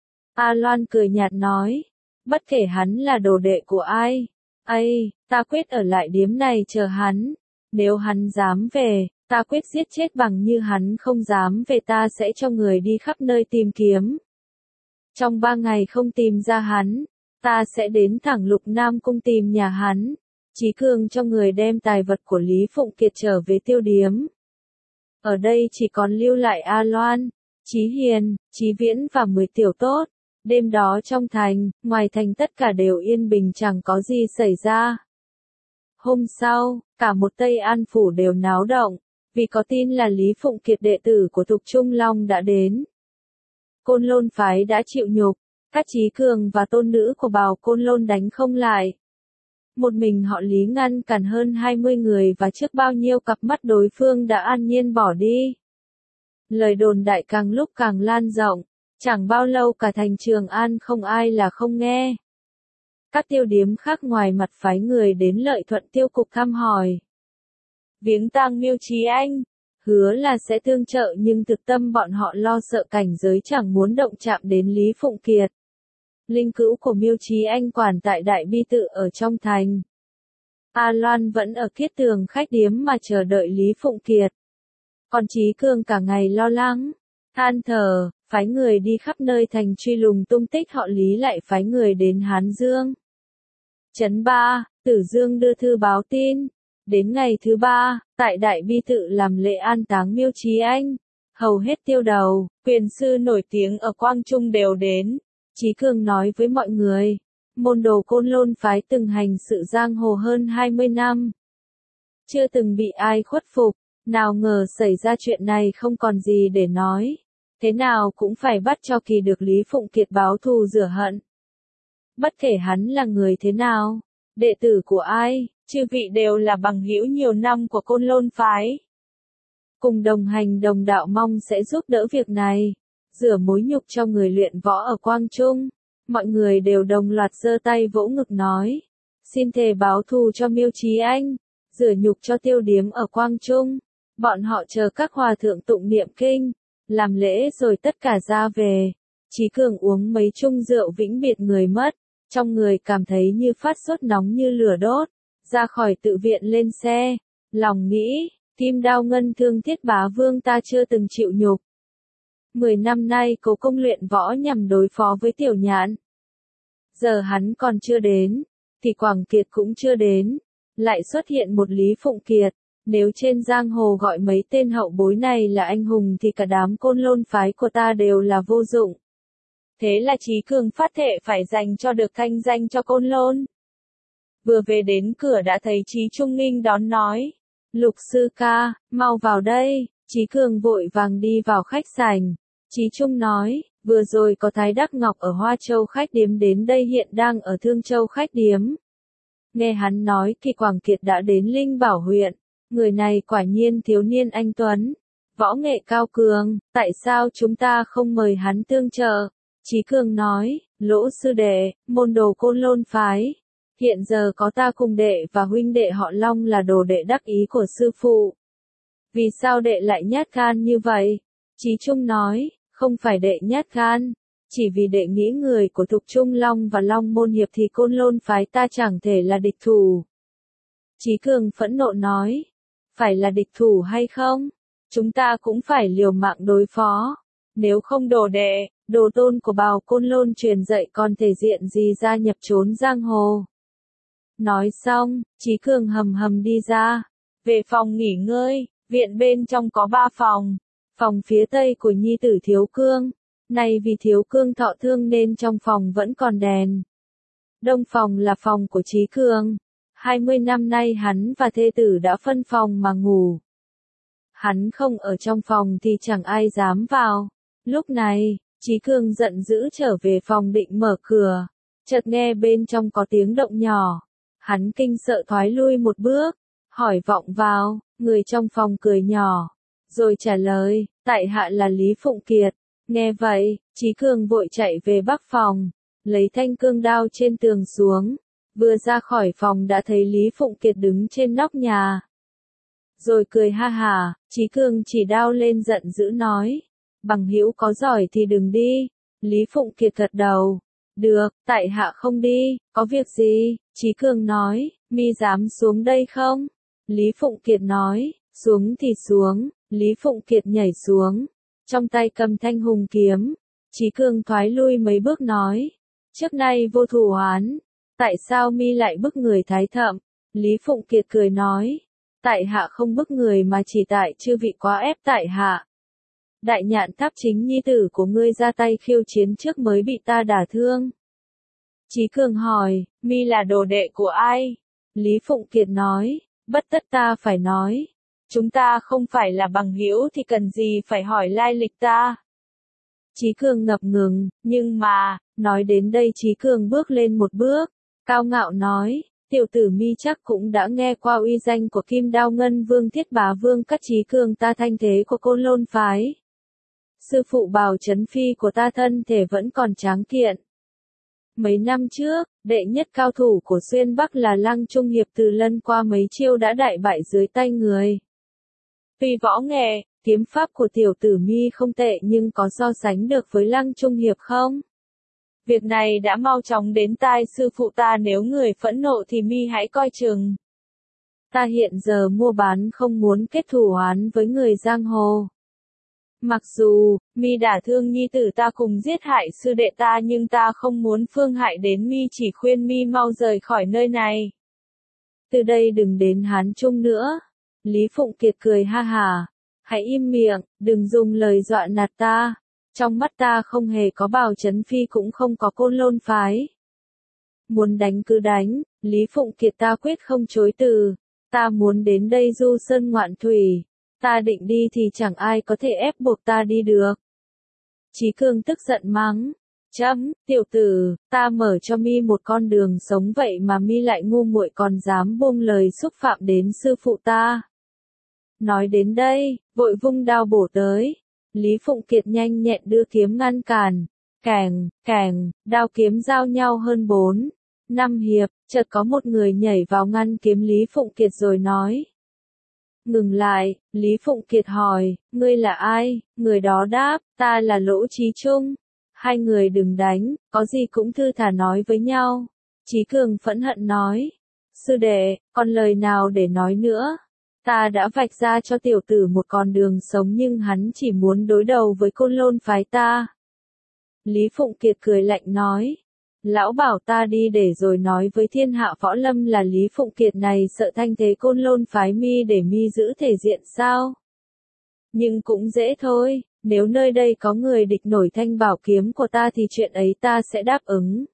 A Loan cười nhạt nói, bất kể hắn là đồ đệ của ai, ây, ta quyết ở lại điếm này chờ hắn, nếu hắn dám về, Ta quyết giết chết bằng như hắn không dám về, ta sẽ cho người đi khắp nơi tìm kiếm. Trong ba ngày không tìm ra hắn, ta sẽ đến thẳng Lục Nam Cung tìm nhà hắn. Chí Cương cho người đem tài vật của Lý Phụng Kiệt trở về Tiêu Điếm. Ở đây chỉ còn lưu lại A Loan, Chí Hiền, Chí Viễn và mười tiểu tốt. Đêm đó trong thành, ngoài thành tất cả đều yên bình, chẳng có gì xảy ra. Hôm sau, cả một Tây An Phủ đều náo động, vì có tin là Lý Phụng Kiệt đệ tử của Thục Trung Long đã đến. Côn Lôn phái đã chịu nhục, các Chí Cường và tôn nữ của Bào Côn Lôn đánh không lại. Một mình họ Lý ngăn cản hơn hai mươi người và trước bao nhiêu cặp mắt đối phương đã an nhiên bỏ đi. Lời đồn đại càng lúc càng lan rộng, chẳng bao lâu cả thành Trường An không ai là không nghe. Các tiêu điếm khác ngoài mặt phái người đến Lợi Thuận tiêu cục thăm hỏi. Viếng tang Miêu Chí Anh, hứa là sẽ tương trợ, nhưng thực tâm bọn họ lo sợ cảnh giới, chẳng muốn động chạm đến Lý Phụng Kiệt. Linh cữu của Miêu Chí Anh quản tại Đại Bi Tự ở trong thành. A Loan vẫn ở Kiết Tường khách điếm mà chờ đợi Lý Phụng Kiệt. Còn Chí Cương cả ngày lo lắng, than thở, phái người đi khắp nơi thành truy lùng tung tích họ Lý, lại phái người đến Hán Dương. Trấn Ba, Tử Dương đưa thư báo tin. Đến ngày thứ ba, tại Đại Bi Tự làm lễ an táng Miêu Chí Anh, hầu hết tiêu đầu, quyền sư nổi tiếng ở Quang Trung đều đến. Chí Cương nói với mọi người, môn đồ Côn Lôn phái từng hành sự giang hồ hơn hai mươi năm. Chưa từng bị ai khuất phục, nào ngờ xảy ra chuyện này không còn gì để nói. Thế nào cũng phải bắt cho kỳ được Lý Phụng Kiệt báo thù rửa hận. Bất kể hắn là người thế nào, đệ tử của ai, chư vị đều là bằng hữu nhiều năm của Côn Lôn phái. Cùng đồng hành đồng đạo, mong sẽ giúp đỡ việc này, rửa mối nhục cho người luyện võ ở Quang Trung. Mọi người đều đồng loạt giơ tay vỗ ngực nói, xin thề báo thù cho Miêu Chí Anh, rửa nhục cho tiêu điếm ở Quang Trung. Bọn họ chờ các hòa thượng tụng niệm kinh, làm lễ rồi tất cả ra về. Chí Cường uống mấy chung rượu vĩnh biệt người mất, trong người cảm thấy như phát sốt nóng như lửa đốt, ra khỏi tự viện lên xe, lòng nghĩ, kim đao ngân thương Thiết Bá Vương ta chưa từng chịu nhục. Mười năm nay cố công luyện võ nhằm đối phó với Tiểu Nhạn. Giờ hắn còn chưa đến, thì Quảng Kiệt cũng chưa đến, lại xuất hiện một Lý Phụng Kiệt. Nếu trên giang hồ gọi mấy tên hậu bối này là anh hùng thì cả đám Côn Lôn phái của ta đều là vô dụng. Thế là Chí Cường phát thệ phải dành cho được thanh danh cho Côn Lôn. Vừa về đến cửa đã thấy Chí Trung nghênh đón nói, Lục sư ca, mau vào đây. Chí Cường vội vàng đi vào khách sảnh. Chí Trung nói, vừa rồi có Thái Đắc Ngọc ở Hoa Châu khách điếm đến đây, hiện đang ở Thương Châu khách điếm. Nghe hắn nói Kỳ Quảng Kiệt đã đến Linh Bảo huyện. Người này quả nhiên thiếu niên anh tuấn, võ nghệ cao cường, tại sao chúng ta không mời hắn tương trợ? Chí Cường nói, Lỗ sư đệ, môn đồ Côn Lôn phái, hiện giờ có ta cùng đệ và huynh đệ họ Long là đồ đệ đắc ý của sư phụ. Vì sao đệ lại nhát gan như vậy? Chí Trung nói, không phải đệ nhát gan, chỉ vì đệ nghĩ người của Thục Trung Long và Long Môn Hiệp thì Côn Lôn phái ta chẳng thể là địch thủ. Chí Cường phẫn nộ nói, phải là địch thủ hay không, chúng ta cũng phải liều mạng đối phó. Nếu không đồ đệ, đồ tôn của Bào Côn Lôn truyền dạy còn thể diện gì gia nhập trốn giang hồ. Nói xong, Chí Cường hầm hầm đi ra, về phòng nghỉ ngơi. Viện bên trong có ba phòng. Phòng phía tây của nhi tử Thiếu Cương. Này vì Thiếu Cương thọ thương nên trong phòng vẫn còn đèn. Đông phòng là phòng của Chí Cường. hai mươi năm nay hắn và thê tử đã phân phòng mà ngủ. Hắn không ở trong phòng thì chẳng ai dám vào. Lúc này, Chí Cường giận dữ trở về phòng định mở cửa. Chợt nghe bên trong có tiếng động nhỏ. Hắn kinh sợ thoái lui một bước. Hỏi vọng vào, người trong phòng cười nhỏ. Rồi trả lời, tại hạ là Lý Phụng Kiệt. Nghe vậy, Chí Cường vội chạy về bắc phòng. Lấy thanh cương đao trên tường xuống. Vừa ra khỏi phòng đã thấy Lý Phụng Kiệt đứng trên nóc nhà. Rồi cười ha hả, Chí Cường chỉ đao lên giận dữ nói. Bằng hữu có giỏi thì đừng đi. Lý Phụng Kiệt gật đầu. Được, tại hạ không đi, có việc gì? Chí Cường nói, mi dám xuống đây không? Lý Phụng Kiệt nói, Xuống thì xuống, Lý Phụng Kiệt nhảy xuống, trong tay cầm thanh hùng kiếm. Chí Cường thoái lui mấy bước nói, trước nay vô thù oán, tại sao mi lại bức người Thái Thậm? Lý Phụng Kiệt cười nói, tại hạ không bức người mà chỉ tại chư vị quá ép tại hạ. Đại Nhạn Tháp chính nhi tử của ngươi ra tay khiêu chiến trước mới bị ta đả thương. Chí Cường hỏi, mi là đồ đệ của ai? Lý Phụng Kiệt nói, bất tất ta phải nói. Chúng ta không phải là bằng hữu thì cần gì phải hỏi lai lịch ta. Chí Cường ngập ngừng, nhưng mà, nói đến đây Chí Cường bước lên một bước, cao ngạo nói, tiểu tử mi chắc cũng đã nghe qua uy danh của Kim Đao Ngân Vương Thiết Bá Vương các Chí Cường ta thanh thế của Côn Lôn phái. Sư phụ Bảo Chấn Phi của ta thân thể vẫn còn tráng kiện. Mấy năm trước, đệ nhất cao thủ của Xuyên Bắc là Lăng Trung Hiệp từ lân qua mấy chiêu đã đại bại dưới tay người. Tuy võ nghệ, kiếm pháp của tiểu tử mi không tệ nhưng có so sánh được với Lăng Trung Hiệp không? Việc này đã mau chóng đến tai sư phụ ta, nếu người phẫn nộ thì mi hãy coi chừng. Ta hiện giờ mua bán không muốn kết thù oán với người giang hồ. Mặc dù, mi đả thương nhi tử ta cùng giết hại sư đệ ta nhưng ta không muốn phương hại đến mi, chỉ khuyên mi mau rời khỏi nơi này. Từ đây đừng đến Hán Trung nữa. Lý Phụng Kiệt cười ha hả. Hãy im miệng, đừng dùng lời dọa nạt ta. Trong mắt ta không hề có Bảo Chấn Phi cũng không có Côn Lôn phái. Muốn đánh cứ đánh, Lý Phụng Kiệt ta quyết không chối từ. Ta muốn đến đây du sơn ngoạn thủy. Ta định đi thì chẳng ai có thể ép buộc ta đi được. Chí Cường tức giận mắng. Chấm, tiểu tử, ta mở cho mi một con đường sống vậy mà mi lại ngu muội còn dám buông lời xúc phạm đến sư phụ ta. Nói đến đây, vội vung đao bổ tới. Lý Phụng Kiệt nhanh nhẹn đưa kiếm ngăn cản. Kèng, kèng, đao kiếm giao nhau hơn bốn, năm hiệp, chợt có một người nhảy vào ngăn kiếm Lý Phụng Kiệt rồi nói. Ngừng lại, Lý Phụng Kiệt hỏi, ngươi là ai? Người đó đáp, ta là Lỗ Chí Trung. Hai người đừng đánh, có gì cũng thư thả nói với nhau. Chí Cường phẫn hận nói, sư đệ, còn lời nào để nói nữa? Ta đã vạch ra cho tiểu tử một con đường sống nhưng hắn chỉ muốn đối đầu với Côn Lôn phái ta. Lý Phụng Kiệt cười lạnh nói, lão bảo ta đi để rồi nói với thiên hạ võ lâm là Lý Phụng Kiệt này sợ thanh thế Côn Lôn phái mi để mi giữ thể diện sao? Nhưng cũng dễ thôi, nếu nơi đây có người địch nổi thanh bảo kiếm của ta thì chuyện ấy ta sẽ đáp ứng.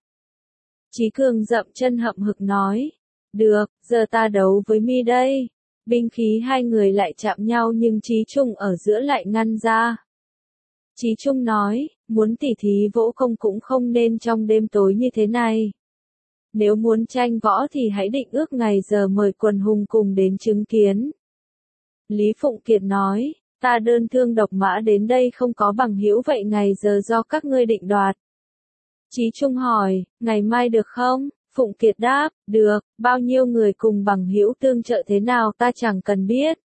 Chí Cường dậm chân hậm hực nói, được, giờ ta đấu với mi đây. Binh khí hai người lại chạm nhau nhưng Chí Trung ở giữa lại ngăn ra. Chí Trung nói, muốn tỉ thí võ công cũng không nên trong đêm tối như thế này. Nếu muốn tranh võ thì hãy định ước ngày giờ mời quần hùng cùng đến chứng kiến. Lý Phụng Kiệt nói, ta đơn thương độc mã đến đây không có bằng hữu, vậy ngày giờ do các ngươi định đoạt. Chí Trung hỏi, ngày mai được không? Phụng Kiệt đáp, được, bao nhiêu người cùng bằng hữu tương trợ thế nào ta chẳng cần biết.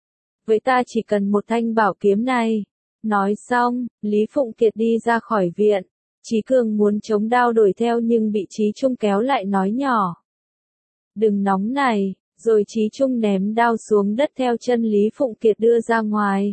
Với ta chỉ cần một thanh bảo kiếm này. Nói xong, Lý Phụng Kiệt đi ra khỏi viện. Chí Cường muốn chống đao đuổi theo nhưng bị Chí Trung kéo lại nói nhỏ. Đừng nóng này, rồi Chí Trung ném đao xuống đất theo chân Lý Phụng Kiệt đưa ra ngoài.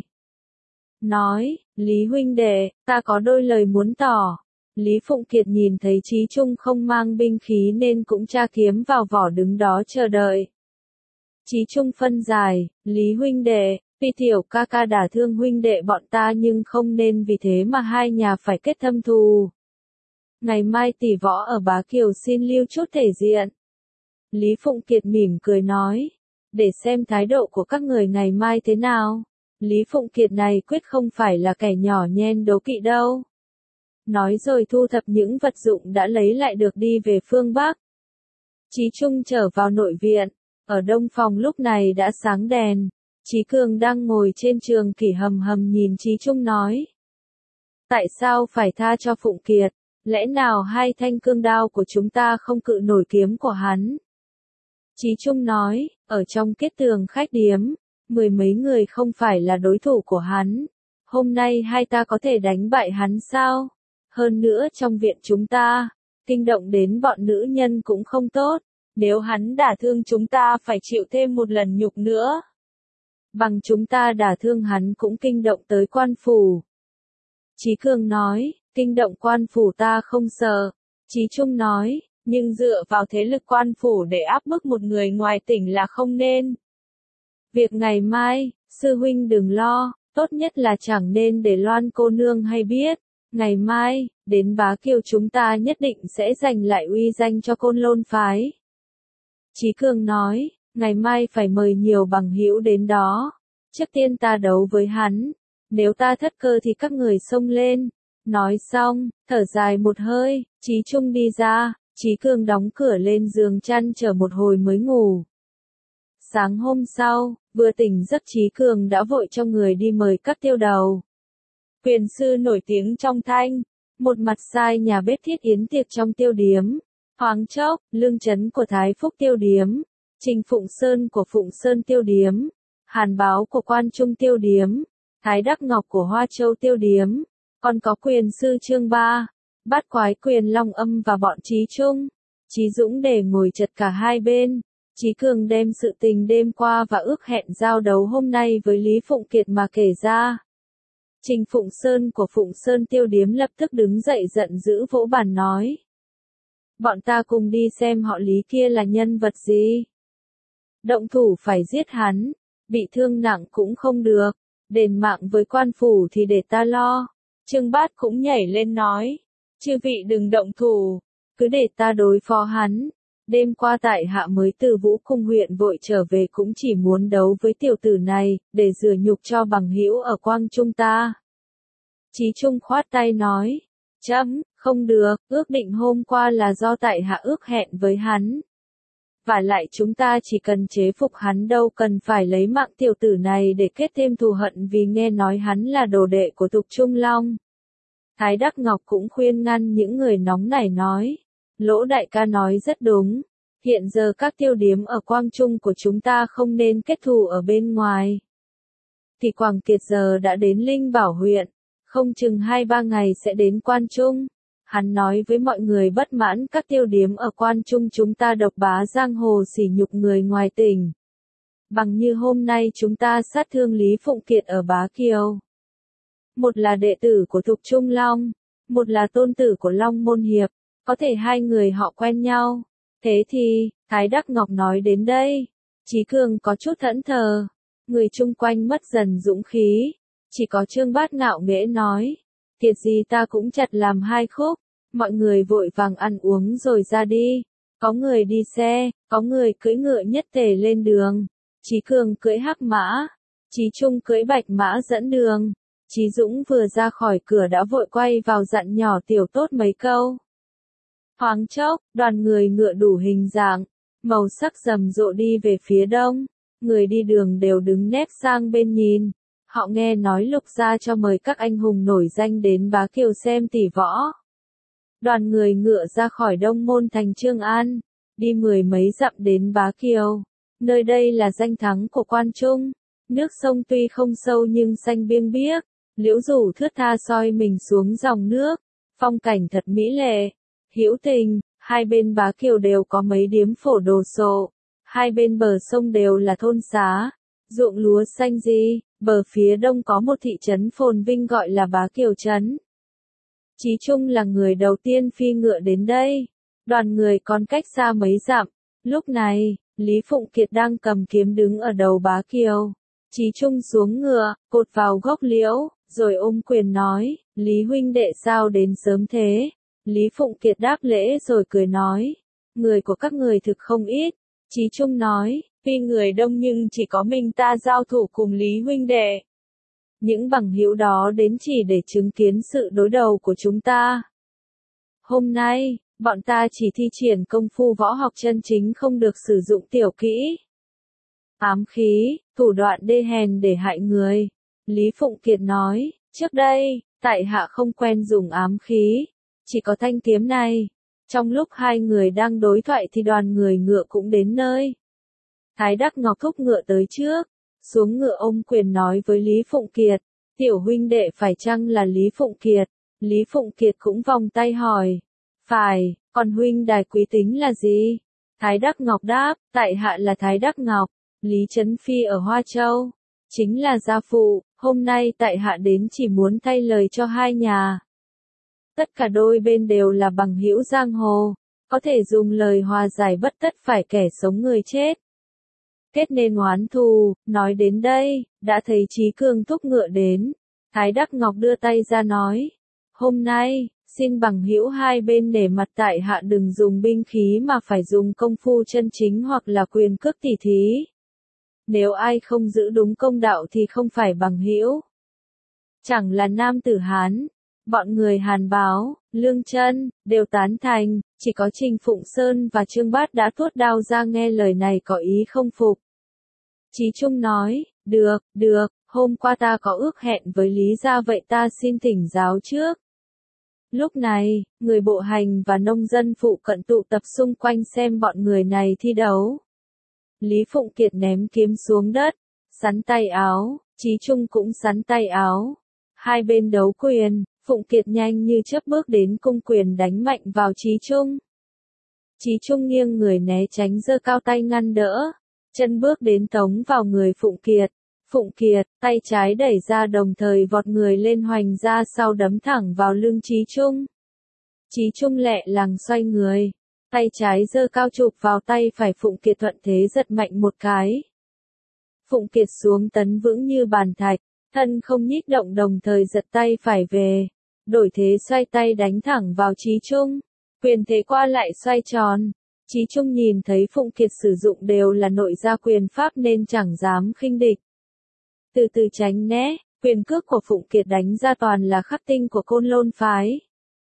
Nói, Lý huynh đệ, ta có đôi lời muốn tỏ. Lý Phụng Kiệt nhìn thấy Chí Trung không mang binh khí nên cũng tra kiếm vào vỏ đứng đó chờ đợi. Chí Trung phân giải, Lý huynh đệ, tuy tiểu ca ca đả thương huynh đệ bọn ta nhưng không nên vì thế mà hai nhà phải kết thâm thù. Ngày mai tỷ võ ở Bá Kiều xin lưu chút thể diện. Lý Phụng Kiệt mỉm cười nói, để xem thái độ của các người ngày mai thế nào. Lý Phụng Kiệt này quyết không phải là kẻ nhỏ nhen đố kỵ đâu. Nói rồi thu thập những vật dụng đã lấy lại được đi về phương Bắc. Chí Trung trở vào nội viện, ở đông phòng lúc này đã sáng đèn. Chí Cường đang ngồi trên trường kỷ hầm hầm nhìn Chí Trung nói. Tại sao phải tha cho Phụng Kiệt? Lẽ nào hai thanh cương đao của chúng ta không cự nổi kiếm của hắn? Chí Trung nói, ở trong kết tường khách điếm, mười mấy người không phải là đối thủ của hắn. Hôm nay hai ta có thể đánh bại hắn sao? Hơn nữa trong viện chúng ta, kinh động đến bọn nữ nhân cũng không tốt. Nếu hắn đả thương chúng ta phải chịu thêm một lần nhục nữa. bằng chúng ta đả thương hắn cũng kinh động tới quan phủ. Chí Cường nói, kinh động quan phủ ta không sợ. Chí Trung nói, nhưng dựa vào thế lực quan phủ để áp bức một người ngoài tỉnh là không nên. Việc ngày mai, sư huynh đừng lo, tốt nhất là chẳng nên để Loan cô nương hay biết. Ngày mai, đến Bá Kiều chúng ta nhất định sẽ giành lại uy danh cho Côn Lôn phái. Chí Cường nói, ngày mai phải mời nhiều bằng hữu đến đó. Trước tiên ta đấu với hắn, nếu ta thất cơ thì các người xông lên. Nói xong, thở dài một hơi, Chí Trung đi ra, Chí Cường đóng cửa lên giường chăn chờ một hồi mới ngủ. Sáng hôm sau, vừa tỉnh giấc Chí Cường đã vội cho người đi mời các tiêu đầu. Quyền sư nổi tiếng trong Thanh, một mặt sai nhà bếp thiết yến tiệc trong tiêu điếm. Thoáng chốc, lương chấn của Thái Phúc tiêu điếm, Trình Phụng Sơn của Phụng Sơn tiêu điếm, Hàn Báo của Quan Trung tiêu điếm, Thái Đắc Ngọc của Hoa Châu tiêu điếm, còn có quyền sư Trương Ba, Bát Quái Quyền Long Âm và bọn Chí Trung, Chí Dũng để ngồi chật cả hai bên. Chí Cường đem sự tình đêm qua và ước hẹn giao đấu hôm nay với Lý Phụng Kiệt mà kể ra. Trình Phụng Sơn của Phụng Sơn tiêu điếm lập tức đứng dậy giận dữ vỗ bàn nói. Bọn ta cùng đi xem họ Lý kia là nhân vật gì. Động thủ phải giết hắn, bị thương nặng cũng không được, đền mạng với quan phủ thì để ta lo. Trương Bát cũng nhảy lên nói, chư vị đừng động thủ, cứ để ta đối phó hắn. Đêm qua tại hạ mới từ Vũ Cung huyện vội trở về cũng chỉ muốn đấu với tiểu tử này, để rửa nhục cho bằng hữu ở Quang Trung ta. Chí Trung khoát tay nói, chấm, không được, ước định hôm qua là do tại hạ ước hẹn với hắn. Và lại chúng ta chỉ cần chế phục hắn đâu cần phải lấy mạng tiểu tử này để kết thêm thù hận vì nghe nói hắn là đồ đệ của Tục Trung Long. Thái Đắc Ngọc cũng khuyên ngăn những người nóng nảy nói. Lỗ đại ca nói rất đúng. Hiện giờ các tiêu điếm ở Quang Trung của chúng ta không nên kết thù ở bên ngoài. Thì Quảng Kiệt giờ đã đến Linh Bảo huyện, không chừng hai ba ngày sẽ đến Quan Trung. Hắn nói với mọi người bất mãn các tiêu điếm ở Quan Trung chúng ta độc bá giang hồ sỉ nhục người ngoài tỉnh. Bằng như hôm nay chúng ta sát thương Lý Phụng Kiệt ở Bá Kiều. Một là đệ tử của Tục Trung Long, một là tôn tử của Long Môn Hiệp, có thể hai người họ quen nhau. Thế thì, Thái Đắc Ngọc nói đến đây, Chí Cường có chút thẫn thờ, người chung quanh mất dần dũng khí, chỉ có Trương Bát ngạo nghễ nói, thiệt gì ta cũng chặt làm hai khúc, mọi người vội vàng ăn uống rồi ra đi, có người đi xe, có người cưỡi ngựa nhất tề lên đường, Chí Cường cưỡi hắc mã, Chí Trung cưỡi bạch mã dẫn đường, Chí Dũng vừa ra khỏi cửa đã vội quay vào dặn nhỏ Tiểu Tốt mấy câu. Thoáng chốc, đoàn người ngựa đủ hình dạng, màu sắc rầm rộ đi về phía đông, người đi đường đều đứng nép sang bên nhìn. Họ nghe nói Lục gia cho mời các anh hùng nổi danh đến Bá Kiều xem tỷ võ. Đoàn người ngựa ra khỏi Đông Môn thành Trương An, đi mười mấy dặm đến Bá Kiều. Nơi đây là danh thắng của Quan Trung, nước sông tuy không sâu nhưng xanh biêng biếc, liễu rủ thướt tha soi mình xuống dòng nước, phong cảnh thật mỹ lệ. Hữu tình, hai bên Bá Kiều đều có mấy điếm phổ đồ sộ, hai bên bờ sông đều là thôn xá, ruộng lúa xanh gì, bờ phía đông có một thị trấn phồn vinh gọi là Bá Kiều Trấn. Chí Trung là người đầu tiên phi ngựa đến đây, đoàn người còn cách xa mấy dặm, lúc này, Lý Phụng Kiệt đang cầm kiếm đứng ở đầu Bá Kiều. Chí Trung xuống ngựa, cột vào gốc liễu, rồi ôm quyền nói, Lý huynh đệ sao đến sớm thế? Lý Phụng Kiệt đáp lễ rồi cười nói, người của các người thực không ít. Chí Trung nói, tuy người đông nhưng chỉ có mình ta giao thủ cùng Lý huynh đệ. Những bằng hữu đó đến chỉ để chứng kiến sự đối đầu của chúng ta. Hôm nay, bọn ta chỉ thi triển công phu võ học chân chính không được sử dụng tiểu kỹ. Ám khí, thủ đoạn đê hèn để hại người. Lý Phụng Kiệt nói, trước đây, tại hạ không quen dùng ám khí. Chỉ có thanh kiếm này. Trong lúc hai người đang đối thoại thì đoàn người ngựa cũng đến nơi. Thái Đắc Ngọc thúc ngựa tới trước, xuống ngựa ôm quyền nói với Lý Phụng Kiệt, tiểu huynh đệ phải chăng là Lý Phụng Kiệt? Lý Phụng Kiệt cũng vòng tay hỏi, phải, còn huynh đài quý tính là gì? Thái Đắc Ngọc đáp, tại hạ là Thái Đắc Ngọc, Lý Trấn Phi ở Hoa Châu. chính là gia phụ, hôm nay tại hạ đến chỉ muốn thay lời cho hai nhà. Tất cả đôi bên đều là bằng hữu giang hồ, có thể dùng lời hòa giải bất tất phải kẻ sống người chết. Kết nên oán thù, nói đến đây, đã thấy Chí Cường thúc ngựa đến. Thái Đắc Ngọc đưa tay ra nói, hôm nay, xin bằng hữu hai bên nể mặt tại hạ đừng dùng binh khí mà phải dùng công phu chân chính hoặc là quyền cước tỉ thí. Nếu ai không giữ đúng công đạo thì không phải bằng hữu. Chẳng là nam tử Hán, bọn người Hàn Báo, Lương Chân, đều tán thành, chỉ có Trình Phụng Sơn và Trương Bát đã tuốt đao ra nghe lời này có ý không phục. Chí Trung nói, được, được, hôm qua ta có ước hẹn với Lý gia vậy ta xin thỉnh giáo trước. Lúc này, người bộ hành và nông dân phụ cận tụ tập xung quanh xem bọn người này thi đấu. Lý Phụng Kiệt ném kiếm xuống đất, sắn tay áo, Chí Trung cũng sắn tay áo. Hai bên đấu quyền, Phụng Kiệt nhanh như chớp bước đến cung quyền đánh mạnh vào Chí Trung. Chí Trung nghiêng người né tránh giơ cao tay ngăn đỡ, chân bước đến tống vào người Phụng Kiệt. Phụng Kiệt, tay trái đẩy ra đồng thời vọt người lên hoành ra sau đấm thẳng vào lưng Chí Trung. Chí Trung lẹ làng xoay người, tay trái giơ cao chụp vào tay phải Phụng Kiệt thuận thế giật mạnh một cái. Phụng Kiệt xuống tấn vững như bàn thạch, thân không nhích động đồng thời giật tay phải về, đổi thế xoay tay đánh thẳng vào Chí Trung, quyền thế qua lại xoay tròn. Chí Trung nhìn thấy Phụng Kiệt sử dụng đều là nội gia quyền pháp nên chẳng dám khinh địch. Từ từ tránh né, quyền cước của Phụng Kiệt đánh ra toàn là khắc tinh của Côn Lôn phái.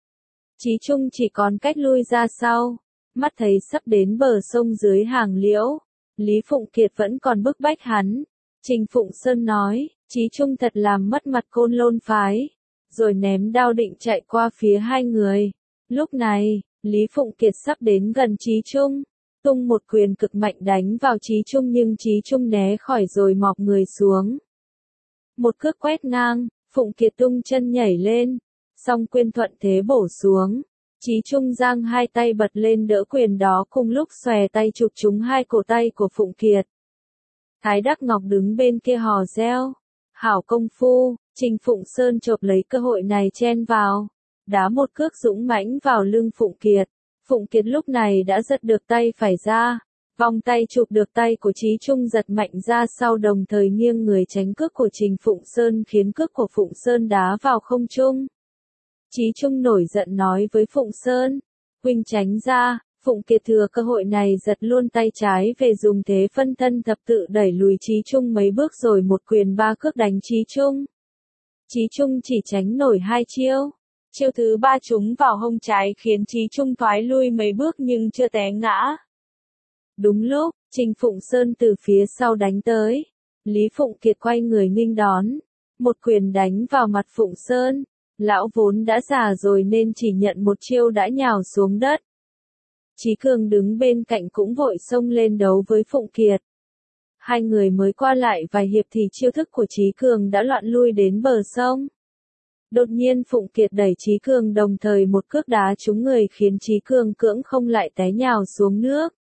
Chí Trung chỉ còn cách lui ra sau, mắt thấy sắp đến bờ sông dưới hàng liễu, Lý Phụng Kiệt vẫn còn bức bách hắn. Trình Phụng Sơn nói, Chí Trung thật làm mất mặt Côn Lôn phái, rồi ném đao định chạy qua phía hai người. Lúc này, Lý Phụng Kiệt sắp đến gần Chí Trung, tung một quyền cực mạnh đánh vào Chí Trung nhưng Chí Trung né khỏi rồi mọc người xuống. Một cước quét ngang, Phụng Kiệt tung chân nhảy lên, song quyền thuận thế bổ xuống. Chí Trung giang hai tay bật lên đỡ quyền đó cùng lúc xòe tay chụp trúng hai cổ tay của Phụng Kiệt. Thái Đắc Ngọc đứng bên kia hò reo, hảo công phu. Trình Phụng Sơn chộp lấy cơ hội này chen vào, đá một cước dũng mãnh vào lưng Phụng Kiệt. Phụng Kiệt lúc này đã giật được tay phải ra, vòng tay chụp được tay của Chí Trung giật mạnh ra sau đồng thời nghiêng người tránh cước của Trình Phụng Sơn khiến cước của Phụng Sơn đá vào không trung. Chí Trung nổi giận nói với Phụng Sơn, huynh tránh ra. Phụng Kiệt thừa cơ hội này giật luôn tay trái về dùng thế phân thân thập tự đẩy lùi Chí Trung mấy bước rồi một quyền ba cước đánh Chí Trung. Chí Trung chỉ tránh nổi hai chiêu. Chiêu thứ ba trúng vào hông trái khiến Chí Trung thoái lui mấy bước nhưng chưa té ngã. Đúng lúc, Trình Phụng Sơn từ phía sau đánh tới. Lý Phụng Kiệt quay người nghênh đón. Một quyền đánh vào mặt Phụng Sơn. Lão vốn đã già rồi nên chỉ nhận một chiêu đã nhào xuống đất. Chí Cường đứng bên cạnh cũng vội xông lên đấu với Phụng Kiệt. Hai người mới qua lại vài hiệp thì chiêu thức của Chí Cường đã loạn lui đến bờ sông. Đột nhiên Phụng Kiệt đẩy Chí Cường đồng thời một cước đá trúng người khiến Chí Cường cưỡng không lại té nhào xuống nước.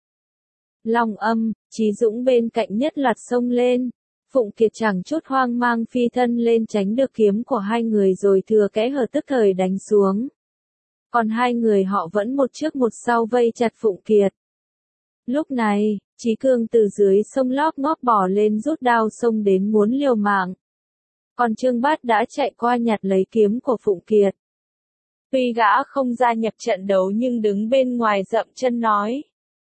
Long Âm, Chí Dũng bên cạnh nhất loạt xông lên. Phụng Kiệt chẳng chút hoang mang phi thân lên tránh được kiếm của hai người rồi thừa kẽ hở tức thời đánh xuống. Còn hai người họ vẫn một trước một sau vây chặt Phụng Kiệt. Lúc này, Chí Cường từ dưới sông lóp ngóp bỏ lên rút đao xông đến muốn liều mạng. Còn Trương Bát đã chạy qua nhặt lấy kiếm của Phụng Kiệt. Tuy gã không gia nhập trận đấu nhưng đứng bên ngoài dậm chân nói.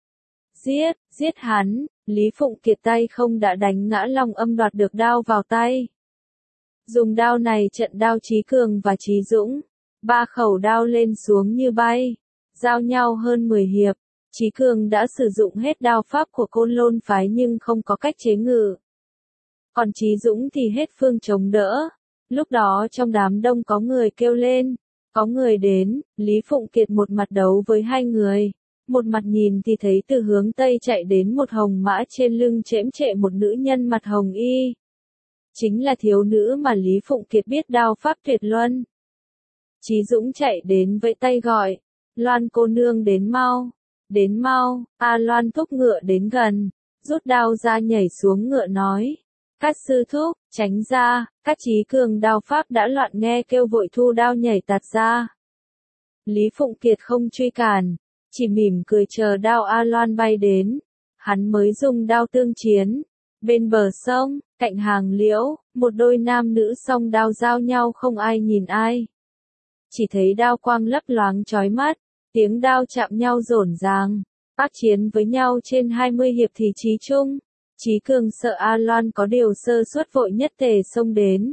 Giết, giết hắn, Lý Phụng Kiệt tay không đã đánh ngã Long Âm đoạt được đao vào tay. Dùng đao này trận đao Chí Cường và Chí Dũng. Ba khẩu đao lên xuống như bay, giao nhau hơn mười hiệp. Chí Cường đã sử dụng hết đao pháp của Côn Lôn phái nhưng không có cách chế ngự. Còn Chí Dũng thì hết phương chống đỡ. Lúc đó trong đám đông có người kêu lên, có người đến, Lý Phụng Kiệt một mặt đấu với hai người. Một mặt nhìn thì thấy từ hướng Tây chạy đến một hồng mã trên lưng chễm trệ một nữ nhân mặt hồng y. Chính là thiếu nữ mà Lý Phụng Kiệt biết đao pháp tuyệt luân. Chí Dũng chạy đến vẫy tay gọi, Loan cô nương đến mau, đến mau. A Loan thúc ngựa đến gần, rút đao ra nhảy xuống ngựa nói, Các sư thúc, tránh ra, các Chí Cường đao pháp đã loạn nghe kêu vội thu đao nhảy tạt ra. Lý Phụng Kiệt không truy cản, chỉ mỉm cười chờ đao A Loan bay đến, hắn mới dùng đao tương chiến. Bên bờ sông, cạnh hàng liễu, một đôi nam nữ song đao giao nhau không ai nhìn ai. Chỉ thấy đao quang lấp loáng chói mắt, tiếng đao chạm nhau rộn ràng, ác chiến với nhau trên hai mươi hiệp thì Chí Trung. Chí Cường sợ A Loan có điều sơ suất vội nhất tề xông đến.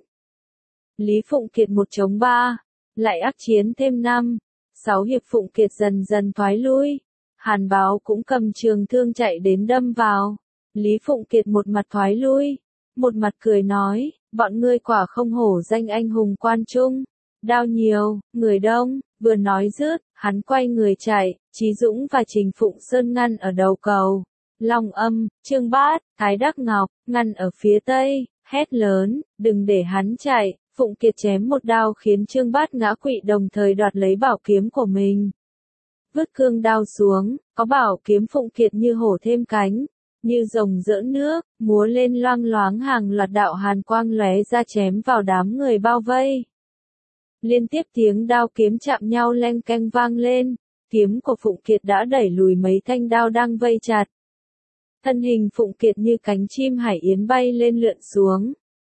Lý Phụng Kiệt một chống ba, lại ác chiến thêm năm, sáu hiệp Phụng Kiệt dần dần thoái lui. Hàn Báo cũng cầm trường thương chạy đến đâm vào. Lý Phụng Kiệt một mặt thoái lui, một mặt cười nói, bọn ngươi quả không hổ danh anh hùng quan trung. Đao nhiều, người đông, vừa nói dứt, hắn quay người chạy, Chí Dũng và Trình Phụng Sơn ngăn ở đầu cầu. Long Âm, Trương Bát, Thái Đắc Ngọc, ngăn ở phía tây, hét lớn, đừng để hắn chạy. Phụng Kiệt chém một đao khiến Trương Bát ngã quỵ đồng thời đoạt lấy bảo kiếm của mình. Vứt cương đao xuống, có bảo kiếm Phụng Kiệt như hổ thêm cánh, như rồng rỡn nước, múa lên loang loáng hàng loạt đạo hàn quang lóe ra chém vào đám người bao vây. Liên tiếp tiếng đao kiếm chạm nhau len keng vang lên, kiếm của Phụng Kiệt đã đẩy lùi mấy thanh đao đang vây chặt. Thân hình Phụng Kiệt như cánh chim hải yến bay lên lượn xuống.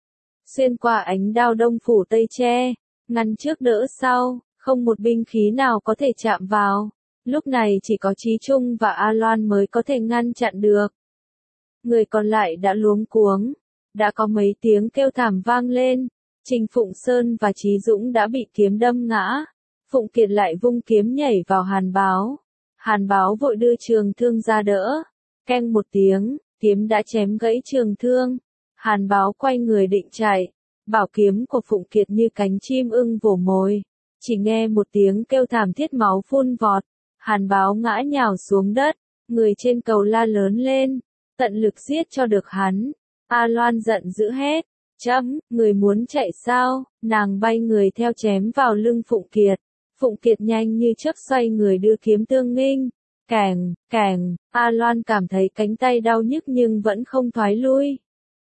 Xuyên qua ánh đao đông phủ tây che, ngăn trước đỡ sau, không một binh khí nào có thể chạm vào. Lúc này chỉ có Chí Trung và A Loan mới có thể ngăn chặn được. Người còn lại đã luống cuống, đã có mấy tiếng kêu thảm vang lên. Trình Phụng Sơn và Chí Dũng đã bị kiếm đâm ngã. Phụng Kiệt lại vung kiếm nhảy vào Hàn Báo. Hàn Báo vội đưa trường thương ra đỡ. Keng một tiếng, kiếm đã chém gãy trường thương. Hàn Báo quay người định chạy. Bảo kiếm của Phụng Kiệt như cánh chim ưng vồ mồi. Chỉ nghe một tiếng kêu thảm thiết máu phun vọt. Hàn Báo ngã nhào xuống đất. Người trên cầu la lớn lên. Tận lực giết cho được hắn. A Loan giận dữ hét. Chấm, người muốn chạy sao? Nàng bay người theo chém vào lưng Phụng Kiệt. Phụng Kiệt nhanh như chớp xoay người đưa kiếm tương nghinh. Kèng, kèng, A Loan cảm thấy cánh tay đau nhức nhưng vẫn không thoái lui.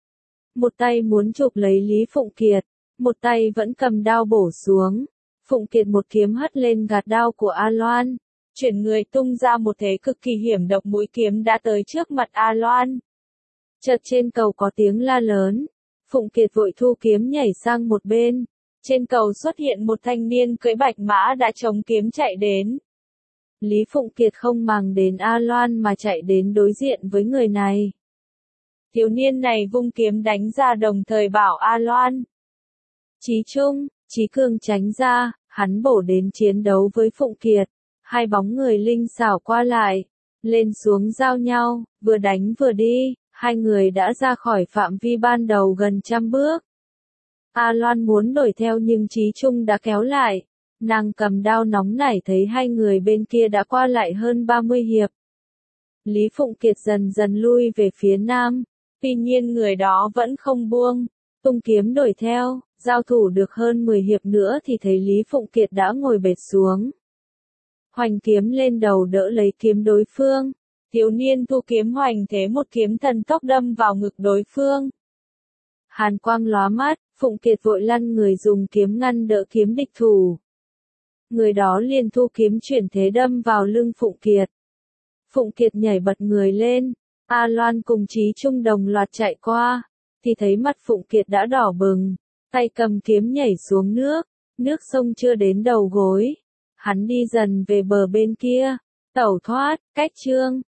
Một tay muốn chụp lấy Lý Phụng Kiệt, một tay vẫn cầm đao bổ xuống. Phụng Kiệt một kiếm hất lên gạt đao của A Loan. Chuyển người tung ra một thế cực kỳ hiểm độc, mũi kiếm đã tới trước mặt A Loan. Chợt trên cầu có tiếng la lớn. Phụng Kiệt vội thu kiếm nhảy sang một bên. Trên cầu xuất hiện một thanh niên cưỡi bạch mã đã chống kiếm chạy đến. Lý Phụng Kiệt không màng đến A Loan mà chạy đến đối diện với người này. Thiếu niên này vung kiếm đánh ra đồng thời bảo A Loan. Chí Trung, Chí Cường tránh ra, hắn bổ đến chiến đấu với Phụng Kiệt. Hai bóng người linh xảo qua lại, lên xuống giao nhau, vừa đánh vừa đi. Hai người đã ra khỏi phạm vi ban đầu gần trăm bước. A Loan muốn đuổi theo nhưng Chí Trung đã kéo lại. Nàng cầm đao nóng nảy thấy hai người bên kia đã qua lại hơn ba mươi hiệp. Lý Phụng Kiệt dần dần lui về phía nam. Tuy nhiên người đó vẫn không buông. Tung kiếm đuổi theo. Giao thủ được hơn mười hiệp nữa thì thấy Lý Phụng Kiệt đã ngồi bệt xuống. Hoành kiếm lên đầu đỡ lấy kiếm đối phương. Thiếu niên thu kiếm hoành thế một kiếm thần tốc đâm vào ngực đối phương. Hàn quang lóa mắt, Phụng Kiệt vội lăn người dùng kiếm ngăn đỡ kiếm địch thủ. Người đó liền thu kiếm chuyển thế đâm vào lưng Phụng Kiệt. Phụng Kiệt nhảy bật người lên. A Loan cùng Chí Trung đồng loạt chạy qua, thì thấy mặt Phụng Kiệt đã đỏ bừng, tay cầm kiếm nhảy xuống nước, nước sông chưa đến đầu gối. Hắn đi dần về bờ bên kia, tẩu thoát, cách chương.